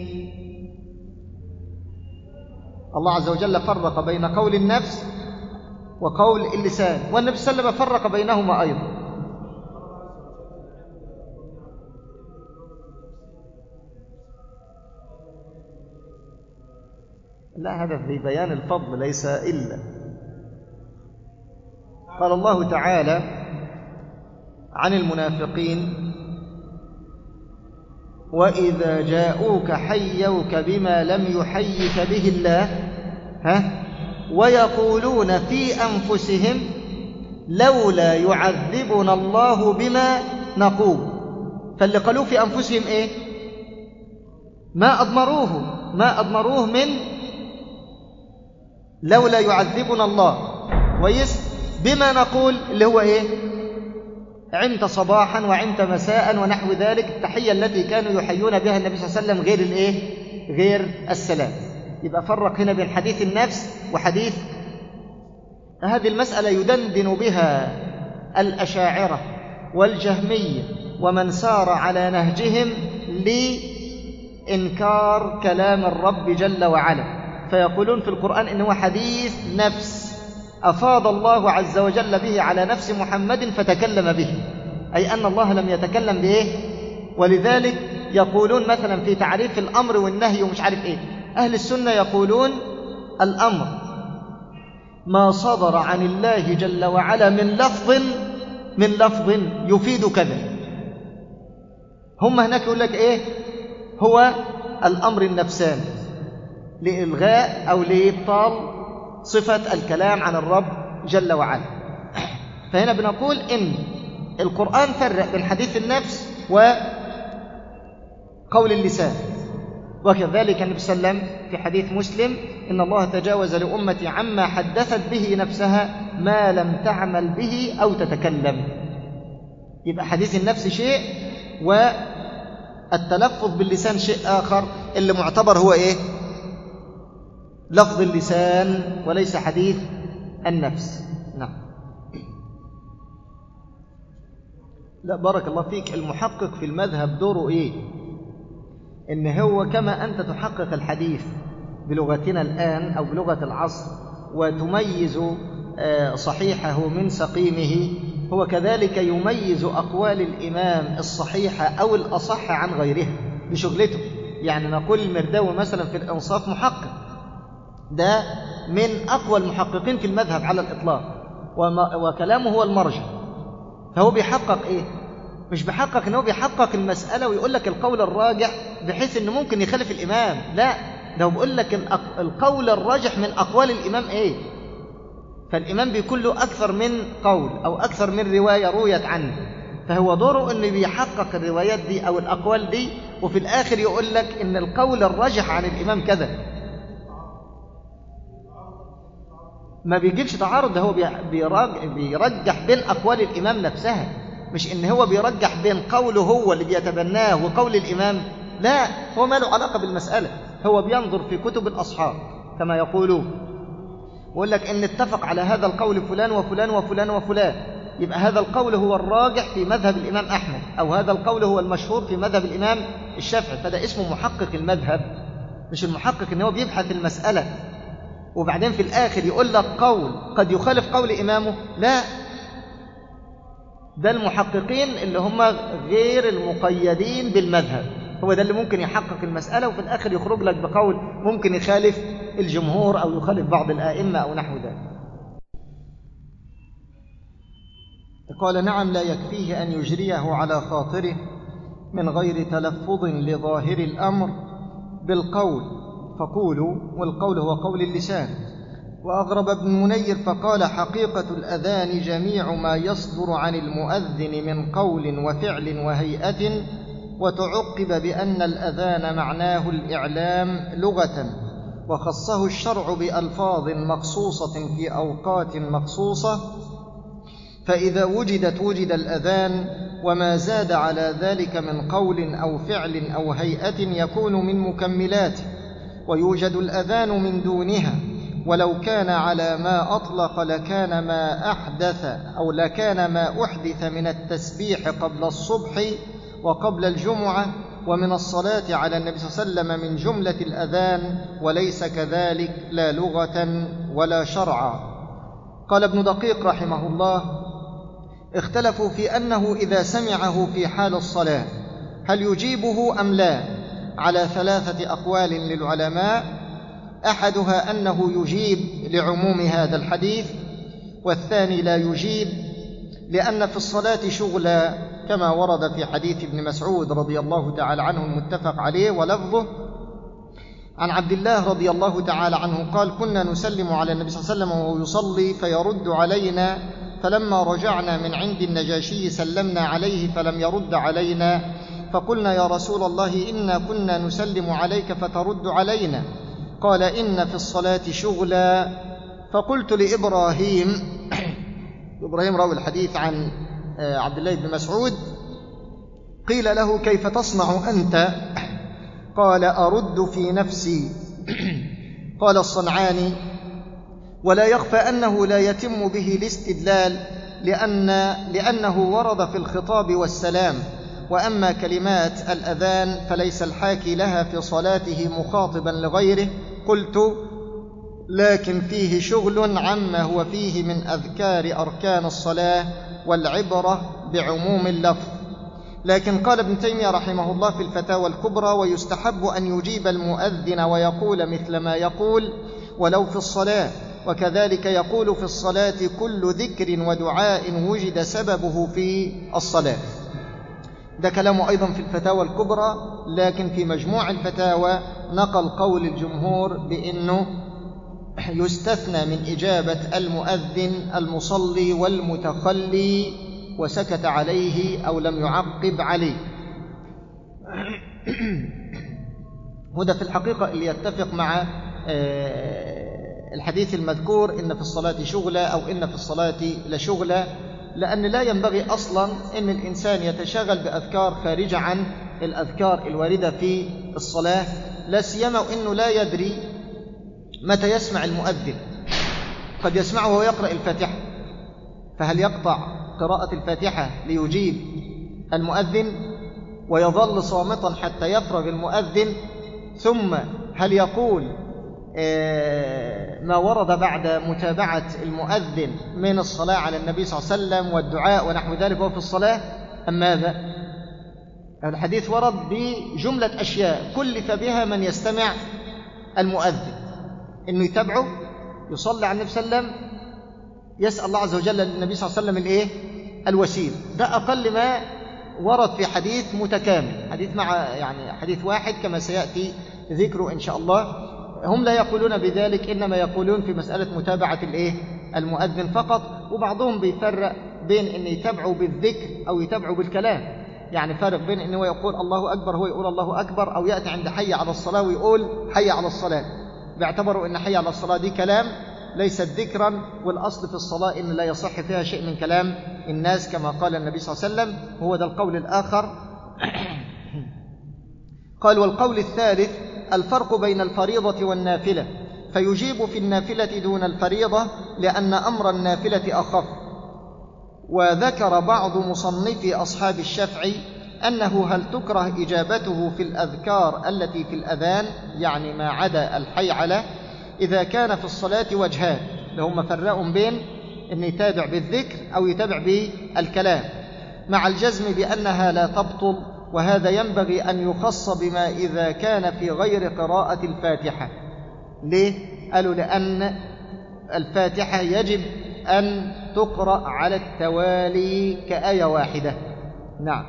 الله عز وجل فرق بين قول النفس وقول اللسان، والنبي صلى الله عليه وسلم فرق بينهما أيضا. لا، هذا في بيان الفضل ليس إلا. قال الله تعالى عن المنافقين: وإذا جاءوك حيوك بما لم يحيك به الله ها ويقولون في أنفسهم لولا يعذبنا الله بما نقول. فاللي قالوه في أنفسهم إيه؟ ما أضمروه ما أضمروه من لولا يعذبنا الله كويس بما نقول، اللي هو إيه؟ عمت صباحا وعمت مساء ونحو ذلك، التحية التي كانوا يحيون بها النبي صلى الله عليه وسلم غير الإيه؟ غير السلام. يبقى فرق هنا بين حديث النفس وحديث. هذه المسألة يدندن بها الأشاعرة والجهمية ومن سار على نهجهم لإنكار كلام الرب جل وعلا، فيقولون في القرآن إنه حديث نفس أفاض الله عز وجل به على نفس محمد فتكلم به، أي أن الله لم يتكلم بإيه؟ ولذلك يقولون مثلا في تعريف الأمر والنهي ومش عارف إيه، أهل السنة يقولون الأمر ما صدر عن الله جل وعلا من لفظ من لفظ يفيد كذا. هم هناك يقول لك إيه؟ هو الأمر النفساني لإلغاء أو لإبطال صفة الكلام عن الرب جل وعلا. فهنا بنقول إن القرآن فرق بين حديث النفس وقول اللسان. وكذلك النبي صلى الله عليه وسلم في حديث مسلم: إن الله تجاوز لأمتي عما حدثت به نفسها ما لم تعمل به أو تتكلم. يبقى حديث النفس شيء والتلفظ باللسان شيء آخر، اللي معتبر هو إيه؟ لفظ اللسان وليس حديث النفس. نعم. لا بارك الله فيك، المحقق في المذهب دوره إيه؟ إن هو كما أنت تحقق الحديث بلغتنا الآن أو بلغة العصر وتميز صحيحه من سقيمه، هو كذلك يميز أقوال الإمام الصحيحة أو الأصح عن غيرها بشغلته. يعني نقول المرداوي مثلا في الإنصاف محقق، ده من أقوى المحققين في المذهب على الإطلاق، وكلامه هو المرجع. فهو بيحقق إيه؟ مش بيحقق إنه بيحقق المسألة ويقول لك القول الراجح بحيث إنه ممكن يخالف الإمام، لا، ده هو بيقول لك القول الراجح من أقوال الإمام إيه. فالإمام بيكون له أكثر من قول أو أكثر من رواية رويت عنه، فهو دوره إنه بيحقق الروايات دي أو الأقوال دي، وفي الآخر يقول لك إن القول الراجح عن الإمام كذا. ما بيجيبش تعارض، ده هو بيرجح بين أقوال الإمام نفسها، مش إن هو بيرجح بين قوله هو اللي بيتبناه وقول الإمام، لا، هو ما له علاقة بالمسألة. هو بينظر في كتب الأصحاب كما يقولون، ويقول لك إن اتفق على هذا القول فلان وفلان وفلان وفلان، يبقى هذا القول هو الراجح في مذهب الإمام أحمد، أو هذا القول هو المشهور في مذهب الإمام الشافعي. فده اسمه محقق المذهب، مش المحقق إن هو بيبحث المسألة وبعدين في الآخر يقول لك قول قد يخالف قول إمامه، لا، ده المحققين اللي هم غير المقيدين بالمذهب، هو ده اللي ممكن يحقق المسألة وفي الآخر يخرج لك بقول ممكن يخالف الجمهور أو يخالف بعض الآئمة أو نحو ذلك. قال نعم، لا يكفيه أن يجريه على خاطره من غير تلفظ لظاهر الأمر بالقول، فقولوا، والقول هو قول اللسان. وأغرب ابن منير فقال حقيقة الأذان جميع ما يصدر عن المؤذن من قول وفعل وهيئة، وتعقب بأن الأذان معناه الإعلام لغة، وخصه الشرع بألفاظ مخصوصة في أوقات مخصوصة، فإذا وجدت وجد الأذان، وما زاد على ذلك من قول أو فعل أو هيئة يكون من مكملاته، ويوجد الأذان من دونها، ولو كان على ما أطلق لكان ما أحدث أو لكان ما أحدث من التسبيح قبل الصبح وقبل الجمعة ومن الصلاة على النبي صلى الله عليه وسلم من جملة الأذان، وليس كذلك لا لغة ولا شرعا. قال ابن دقيق رحمه الله اختلفوا في أنه إذا سمعه في حال الصلاة هل يجيبه أم لا، على ثلاثة أقوال للعلماء، أحدها أنه يجيب لعموم هذا الحديث، والثاني لا يجيب لأن في الصلاة شغلا، كما ورد في حديث ابن مسعود رضي الله تعالى عنه المتفق عليه ولفظه عن عبد الله رضي الله تعالى عنه قال كنا نسلم على النبي صلى الله عليه وسلم وهو يصلي فيرد علينا، فلما رجعنا من عند النجاشي سلمنا عليه فلم يرد علينا، فقلنا يا رسول الله إنا كنا نسلم عليك فترد علينا، قال إن في الصلاة شغلا. فقلت لإبراهيم إبراهيم راوي الحديث عن عبد الله بن مسعود قيل له كيف تصنع أنت؟ قال أرد في نفسي. قال الصنعاني ولا يخفى أنه لا يتم به الاستدلال لأن لأنه ورد في الخطاب والسلام، وأما كلمات الأذان فليس الحاكي لها في صلاته مخاطبا لغيره. قلت لكن فيه شغل عما هو فيه من أذكار أركان الصلاة، والعبرة بعموم اللفظ. لكن قال ابن تيمية رحمه الله في الفتاوى الكبرى ويستحب أن يجيب المؤذن ويقول مثل ما يقول ولو في الصلاة، وكذلك يقول في الصلاة كل ذكر ودعاء وجد سببه في الصلاة. ده كلامه أيضا في الفتاوى الكبرى، لكن في مجموع الفتاوى نقل قول الجمهور بأنه يستثنى من إجابة المؤذن المصلي والمتخلي، وسكت عليه أو لم يعقب عليه. وده في الحقيقة اللي يتفق مع الحديث المذكور إن في الصلاة شغلة أو إن في الصلاة لشغلة، لأن لا ينبغي أصلا أن الإنسان يتشغل بأذكار خارجة عن الأذكار الواردة في الصلاة، لا سيما وإنه لا يدري متى يسمع المؤذن. قد يسمعه وهو يقرأ الفاتحة، فهل يقطع قراءة الفاتحة ليجيب المؤذن ويظل صامتا حتى يفرغ المؤذن؟ ثم هل يقول ما ورد بعد متابعة المؤذن من الصلاة على النبي صلى الله عليه وسلم والدعاء ونحو ذلك وهو في الصلاة أم ماذا؟ الحديث ورد بجملة أشياء كلف بها من يستمع المؤذن، إنه يتابعه، يصلي على النبي صلى الله عليه وسلم، يسأل الله عز وجل للنبي صلى الله عليه وسلم الإيه؟ الوسيل. ده أقل ما ورد في حديث متكامل، حديث مع يعني حديث واحد كما سيأتي ذكره إن شاء الله. هم لا يقولون بذلك، إنما يقولون في مسألة متابعة الإيه؟ المؤذن فقط. وبعضهم بيفرق بين أن يتابعوا بالذكر أو يتابعوا بالكلام، يعني فرق بين أنه يقول الله أكبر هو يقول الله أكبر، أو يأتي عند حي على الصلاة ويقول حي على الصلاة، بيعتبروا أن حي على الصلاة دي كلام ليست ذكرا، والأصل في الصلاة إن لا يصح فيها شيء من كلام الناس كما قال النبي صلى الله عليه وسلم. هو ده القول الآخر. قال والقول الثالث الفرق بين الفريضة والنافلة، فيجيب في النافلة دون الفريضة لأن أمر النافلة أخف. وذكر بعض مصنفي أصحاب الشافعي أنه هل تكره إجابته في الأذكار التي في الأذان، يعني ما عدا الحي على، إذا كان في الصلاة وجهان، لهم فرق بين أن يتابع بالذكر أو يتابع بالكلام، مع الجزم بأنها لا تبطل. وهذا ينبغي أن يخص بما إذا كان في غير قراءة الفاتحة. ليه؟ قالوا لأن الفاتحة يجب أن تقرأ على التوالي كآية واحدة. نعم.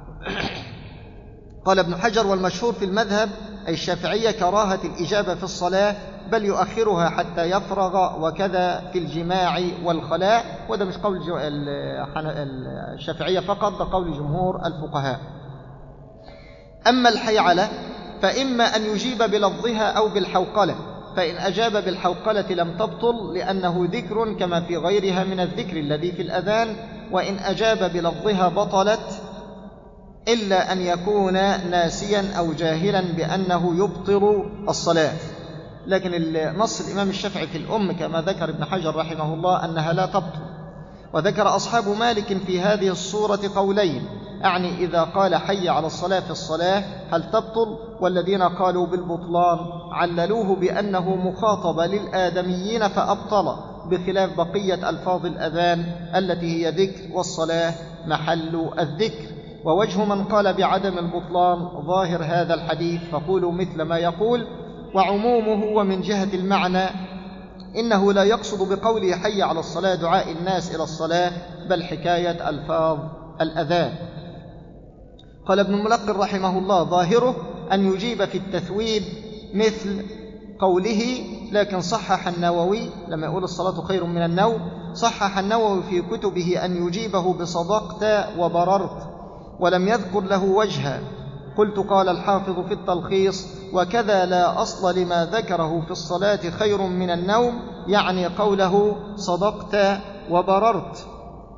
قال ابن حجر: والمشهور في المذهب أي الشافعية كراهة الإجابة في الصلاة، بل يؤخرها حتى يفرغ، وكذا في الجماع والخلاء. وده مش قول الشافعية فقط، ده قول جمهور الفقهاء. أما الحيعلة فإما أن يجيب بلفظها أو بالحوقلة، فإن أجاب بالحوقلة لم تبطل لأنه ذكر كما في غيرها من الذكر الذي في الأذان، وإن أجاب بلفظها بطلت، إلا أن يكون ناسيا أو جاهلا بأنه يبطل الصلاة. لكن نص الإمام الشافعي في الأم كما ذكر ابن حجر رحمه الله أنها لا تبطل. وذكر أصحاب مالك في هذه الصورة قولين، أعني إذا قال حي على الصلاة في الصلاة هل تبطل؟ والذين قالوا بالبطلان عللوه بأنه مخاطب للآدميين فأبطل، بخلاف بقية ألفاظ الأذان التي هي ذكر، والصلاة محل الذكر. ووجه من قال بعدم البطلان ظاهر هذا الحديث، فقولوا مثل ما يقول. وعمومه ومن جهة المعنى إنه لا يقصد بقوله حي على الصلاة دعاء الناس إلى الصلاة، بل حكاية ألفاظ الأذان. قال ابن الملقن رحمه الله: ظاهره أن يجيب في التثويب مثل قوله، لكن صحح النووي لما يقول الصلاة خير من النوم، صحح النووي في كتبه أن يجيبه بصدقت وبررت، ولم يذكر له وجها. قلت: قال الحافظ في التلخيص: وكذا لا أصل لما ذكره في الصلاة خير من النوم، يعني قوله صدقت وبررت.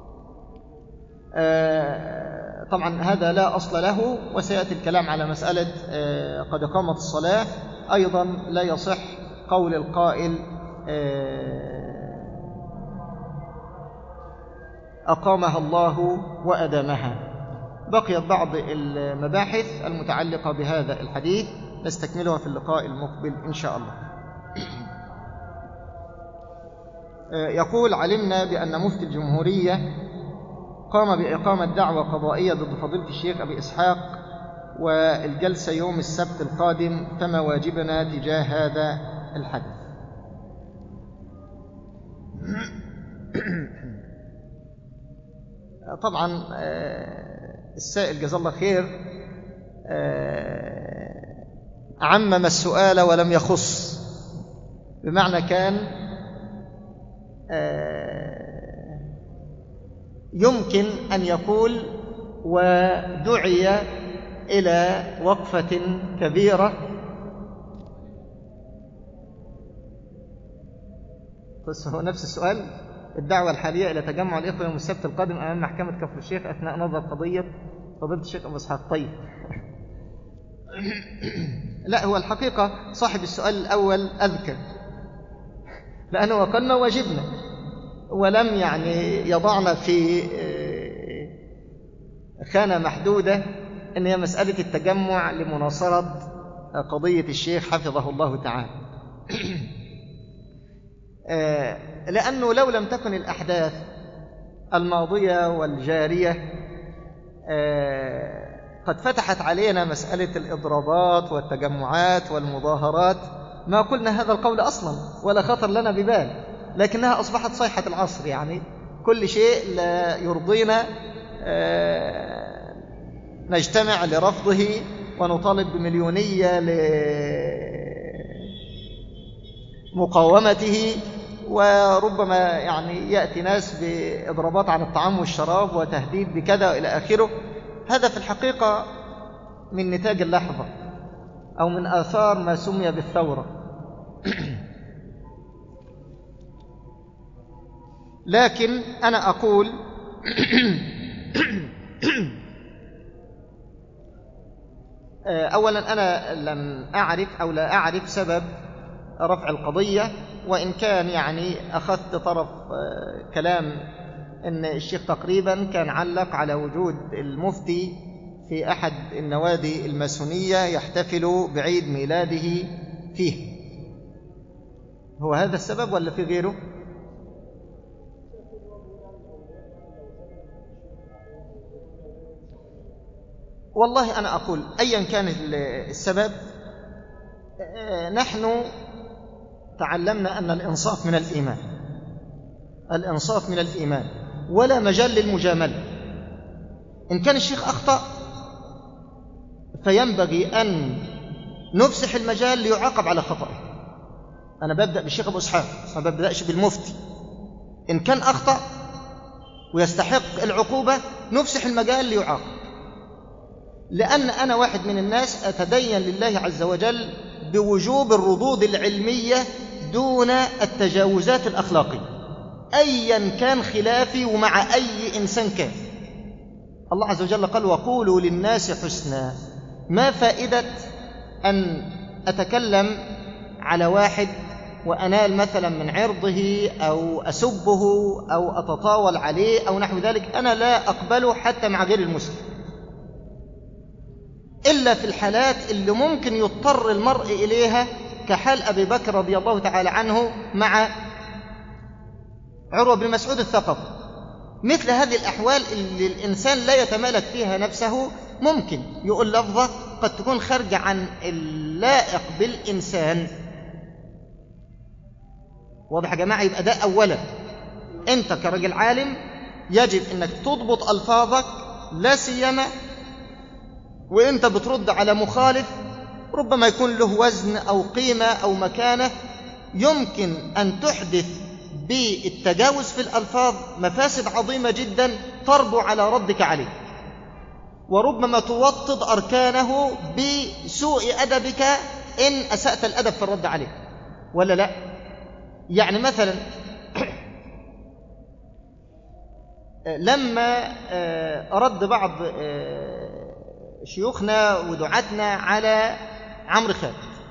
آه طبعا هذا لا أصل له، وسيأتي الكلام على مسألة آه قد قامت الصلاة. أيضا لا يصح قول القائل آه أقامها الله وأدامها. بقيت بعض المباحث المتعلقة بهذا الحديث نستكملها في اللقاء المقبل إن شاء الله. يقول: علمنا بأن مفتي الجمهورية قام بإقامة دعوة قضائية ضد فضيلة الشيخ أبي إسحاق، والجلسة يوم السبت القادم، فما واجبنا تجاه هذا الحدث؟ طبعا السائل جزاه الله خير عمم السؤال ولم يخص، بمعنى كان يمكن أن يقول ودعي إلى وقفة كبيرة. بس هو نفس السؤال: الدعوة الحالية إلى تجمع الإخوة يوم السبت القادم أمام محكمة كفر الشيخ أثناء نظر قضية فضيلة الشيخ أبو إسحاق. طيب، لا، هو الحقيقة صاحب السؤال الأول أذكى، لأنه وقلنا واجبنا، ولم يعني يضعنا في خانة محدودة إن هي مسألة التجمع لمناصرة قضية الشيخ حفظه الله تعالى. لأنه لو لم تكن الأحداث الماضية والجارية قد فتحت علينا مسألة الإضرابات والتجمعات والمظاهرات ما قلنا هذا القول أصلا ولا خطر لنا ببال، لكنها أصبحت صيحة العصر. يعني كل شيء لا يرضينا نجتمع لرفضه ونطالب بمليونية لمقاومته، وربما يعني يأتي ناس بإضرابات عن الطعام والشراب وتهديد بكذا إلى آخره. هذا في الحقيقة من نتاج اللحظة أو من آثار ما سمي بالثورة. لكن أنا أقول أولا أنا لم أعرف أو لا أعرف سبب رفع القضية، وإن كان يعني أخذت طرف كلام أن الشيخ تقريبا كان علق على وجود المفتي في أحد النوادي الماسونية يحتفل بعيد ميلاده فيه. هو هذا السبب ولا في غيره؟ والله أنا أقول أيا كان السبب، نحن تعلمنا أن الإنصاف من الإيمان، الإنصاف من الإيمان، ولا مجال للمجاملة. إن كان الشيخ أخطأ فينبغي أن نفسح المجال ليعاقب على خطأه. أنا ببدأ بالشيخ أبو إسحاق، ما ببدأش بالمفتي. إن كان أخطأ ويستحق العقوبة نفسح المجال ليعاقب، لأن أنا واحد من الناس أتدين لله عز وجل بوجوب الردود العلمية دون التجاوزات الأخلاقية أيا كان خلافي ومع أي إنسان كان. الله عز وجل قال: وقولوا للناس حسنا. ما فائدة أن أتكلم على واحد وأنال مثلا من عرضه أو أسبه أو أتطاول عليه أو نحو ذلك؟ أنا لا أقبله حتى مع غير المسلم، إلا في الحالات اللي ممكن يضطر المرء إليها، كحال أبي بكر رضي الله تعالى عنه مع عروة بن مسعود الثقفي. مثل هذه الأحوال اللي الإنسان لا يتمالك فيها نفسه، ممكن يقول لفظة قد تكون خارجة عن اللائق بالإنسان. واضح يا جماعة؟ يبقى ده أولا، أنت كرجل عالم يجب أنك تضبط ألفاظك، لا سيما وأنت بترد على مخالف ربما يكون له وزن أو قيمة أو مكانة، يمكن أن تحدث بالتجاوز في الألفاظ مفاسد عظيمة جدا تربو على ردك عليه، وربما توطد أركانه بسوء أدبك إن أسأت الأدب في الرد عليه، ولا لا؟ يعني مثلا لما رد بعض شيوخنا ودعاتنا على عمرو خالد،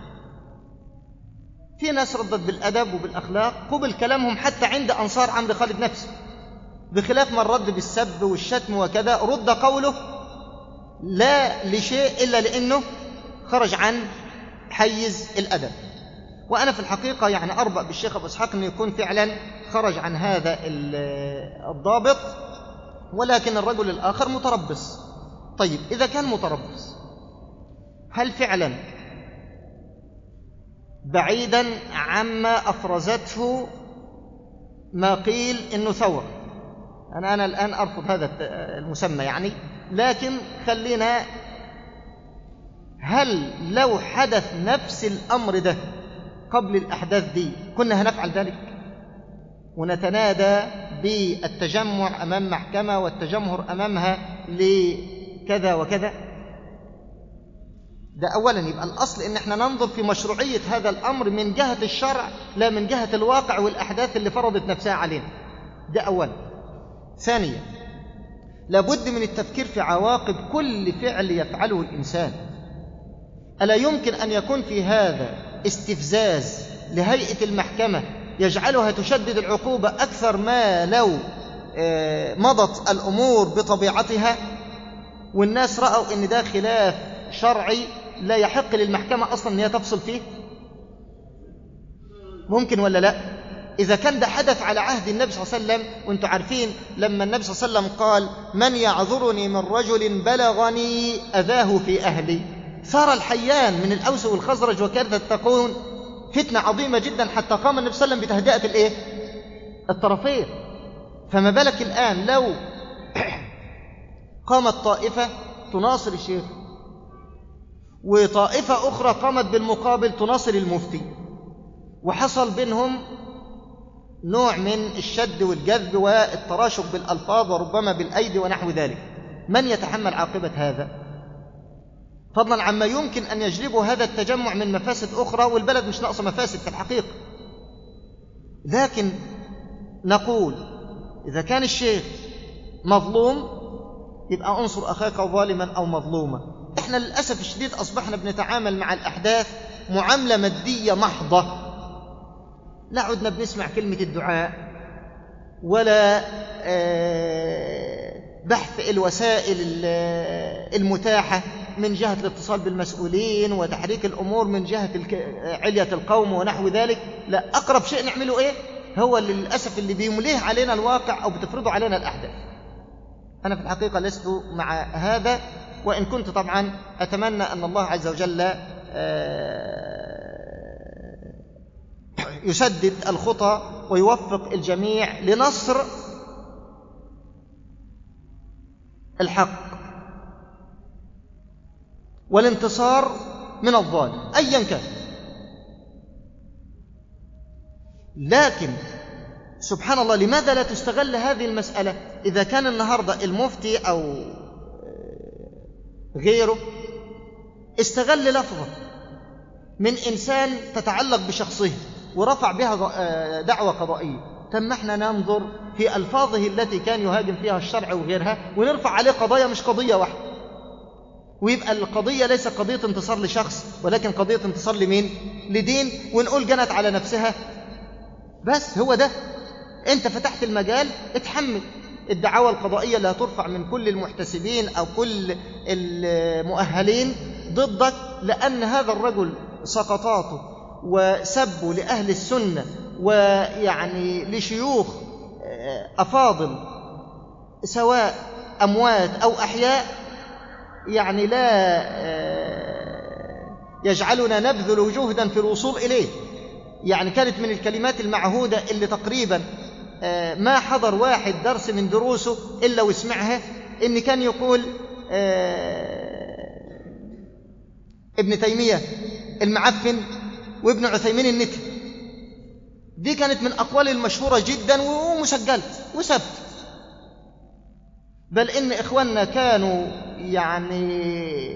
في ناس ردت بالأدب وبالأخلاق، قبل كلامهم حتى عند أنصار عمرو خالد نفسه، بخلاف من رد بالسب والشتم وكذا، رد قوله لا لشيء إلا لأنه خرج عن حيز الأدب. وأنا في الحقيقة يعني أربأ بالشيخ أبو إسحاق أنه يكون فعلا خرج عن هذا الضابط، ولكن الرجل الآخر متربص. طيب إذا كان متربص، هل فعلا بعيدا عما أفرزته ما قيل إنه ثورة؟ أنا أنا الآن أرفض هذا المسمى يعني، لكن خلينا، هل لو حدث نفس الأمر ده قبل الأحداث دي كنا هنفعل ذلك ونتنادى بالتجمع أمام محكمة والتجمهر أمامها لكذا وكذا؟ ده أولا. يبقى الأصل إن احنا ننظر في مشروعية هذا الأمر من جهة الشرع لا من جهة الواقع والأحداث اللي فرضت نفسها علينا. ده أولا. ثانيا، لابد من التفكير في عواقب كل فعل يفعله الإنسان. ألا يمكن أن يكون في هذا استفزاز لهيئة المحكمة يجعلها تشدد العقوبة أكثر ما لو مضت الأمور بطبيعتها والناس رأوا أن ده خلاف شرعي لا يحق للمحكمة أصلا أن هي تفصل فيه؟ ممكن ولا لا؟ إذا كان ده حدث على عهد النبي صلى الله عليه وسلم، وانتم عارفين لما النبي صلى الله عليه وسلم قال من يعذرني من رجل بلغني أذاه في أهلي، ثار الحيان من الأوس والخزرج وكادت تكون فتنة عظيمة جدا حتى قام النبي صلى الله عليه وسلم بتهدئة الإيه؟ الطرفين. فما بالك الآن لو قامت طائفة تناصر الشيخ وطائفة أخرى قامت بالمقابل تناصر المفتي، وحصل بينهم نوع من الشد والجذب والتراشق بالألفاظ وربما بالأيدي ونحو ذلك، من يتحمل عاقبة هذا؟ فضلا عما يمكن أن يجلبه هذا التجمع من مفاسد أخرى، والبلد مش ناقصة مفاسد في الحقيقة. لكن نقول إذا كان الشيخ مظلوم يبقى أنصر أخاك ظالما أو مظلوما. إحنا للأسف الشديد أصبحنا بنتعامل مع الأحداث معاملة مادية محضة، لا عدنا بنسمع كلمة الدعاء ولا بحث الوسائل المتاحة من جهة الاتصال بالمسؤولين وتحريك الأمور من جهة علية القوم ونحو ذلك. لا، أقرب شيء نعمله إيه؟ هو للأسف اللي بيمليه علينا الواقع أو بتفرضه علينا الأحداث. أنا في الحقيقة لست مع هذا، وإن كنت طبعا أتمنى أن الله عز وجل يسدد الخطى ويوفق الجميع لنصر الحق والانتصار من الظالم أيا كان. لكن سبحان الله، لماذا لا تستغل هذه المسألة؟ إذا كان النهاردة المفتي أو غيره استغل لفظة من إنسان تتعلق بشخصه ورفع بها دعوة قضائية، تم احنا ننظر في ألفاظه التي كان يهاجم فيها الشرع وغيرها ونرفع عليه قضايا مش قضية واحدة، ويبقى القضية ليس قضية انتصار لشخص ولكن قضية انتصار لمين؟ لدين، ونقول جنت على نفسها. بس هو ده، انت فتحت المجال، اتحمل الدعاوى القضائية اللي هترفع من كل المحتسبين أو كل المؤهلين ضدك، لأن هذا الرجل سقطاته وسبه لأهل السنة ويعني لشيوخ أفاضل سواء أموات أو أحياء، يعني لا يجعلنا نبذل جهدا في الوصول إليه. يعني كانت من الكلمات المعهودة اللي تقريبا ما حضر واحد درس من دروسه إلا واسمعها، إن كان يقول ابن تيمية المعفن وابن عثيمين النتن. دي كانت من أقوال المشهورة جدا ومسجلة وثبت، بل إن إخواننا كانوا يعني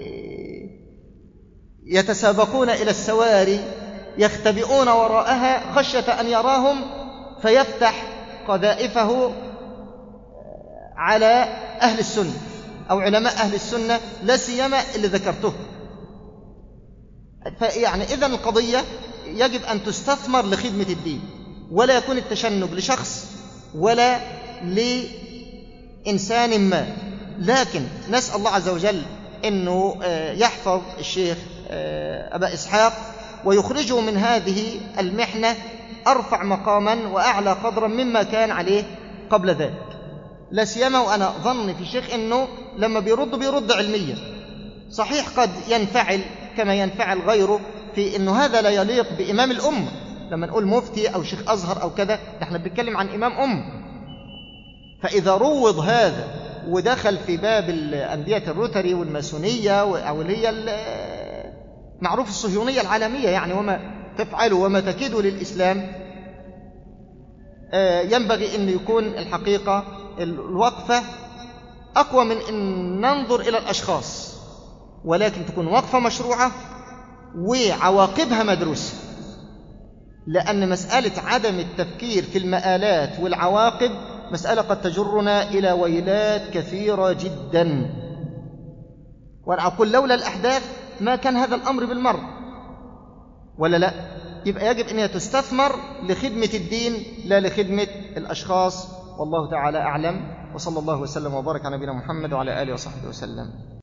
يتسابقون إلى السواري يختبئون وراءها خشية أن يراهم فيفتح قذائفه على أهل السنة أو علماء أهل السنة، لا سيما اللي ذكرته. فيعني إذن القضية يجب أن تستثمر لخدمة الدين، ولا يكون التشنج لشخص ولا لإنسان ما. لكن نسأل الله عز وجل أنه يحفظ الشيخ أبا إسحاق ويخرجه من هذه المحنة أرفع مقاما وأعلى قدرا مما كان عليه قبل ذلك. لا سيما وأنا ظن في الشيخ أنه لما بيرد بيرد علميا، صحيح قد ينفعل كما ينفعل غيره في أنه هذا لا يليق بإمام الأمة. لما نقول مفتي أو شيخ أزهر أو كذا، نحن بنتكلم عن إمام أمة. فإذا روض هذا ودخل في باب أندية الروتري والماسونية أو اللي هي معروف الصهيونية العالمية، يعني وما تفعلوا وما تكيدوا للإسلام، ينبغي أن يكون الحقيقة الوقفة أقوى من أن ننظر إلى الأشخاص، ولكن تكون وقفة مشروعة وعواقبها مدروسة. لأن مسألة عدم التفكير في المآلات والعواقب مسألة قد تجرنا إلى ويلات كثيرة جدا. وأنا أقول لولا الأحداث ما كان هذا الأمر بالمر، ولا لا؟ يبقى يجب أن تستثمر لخدمة الدين لا لخدمة الأشخاص. والله تعالى أعلم، وصلى الله وسلم وبارك على نبينا محمد وعلى آله وصحبه وسلم.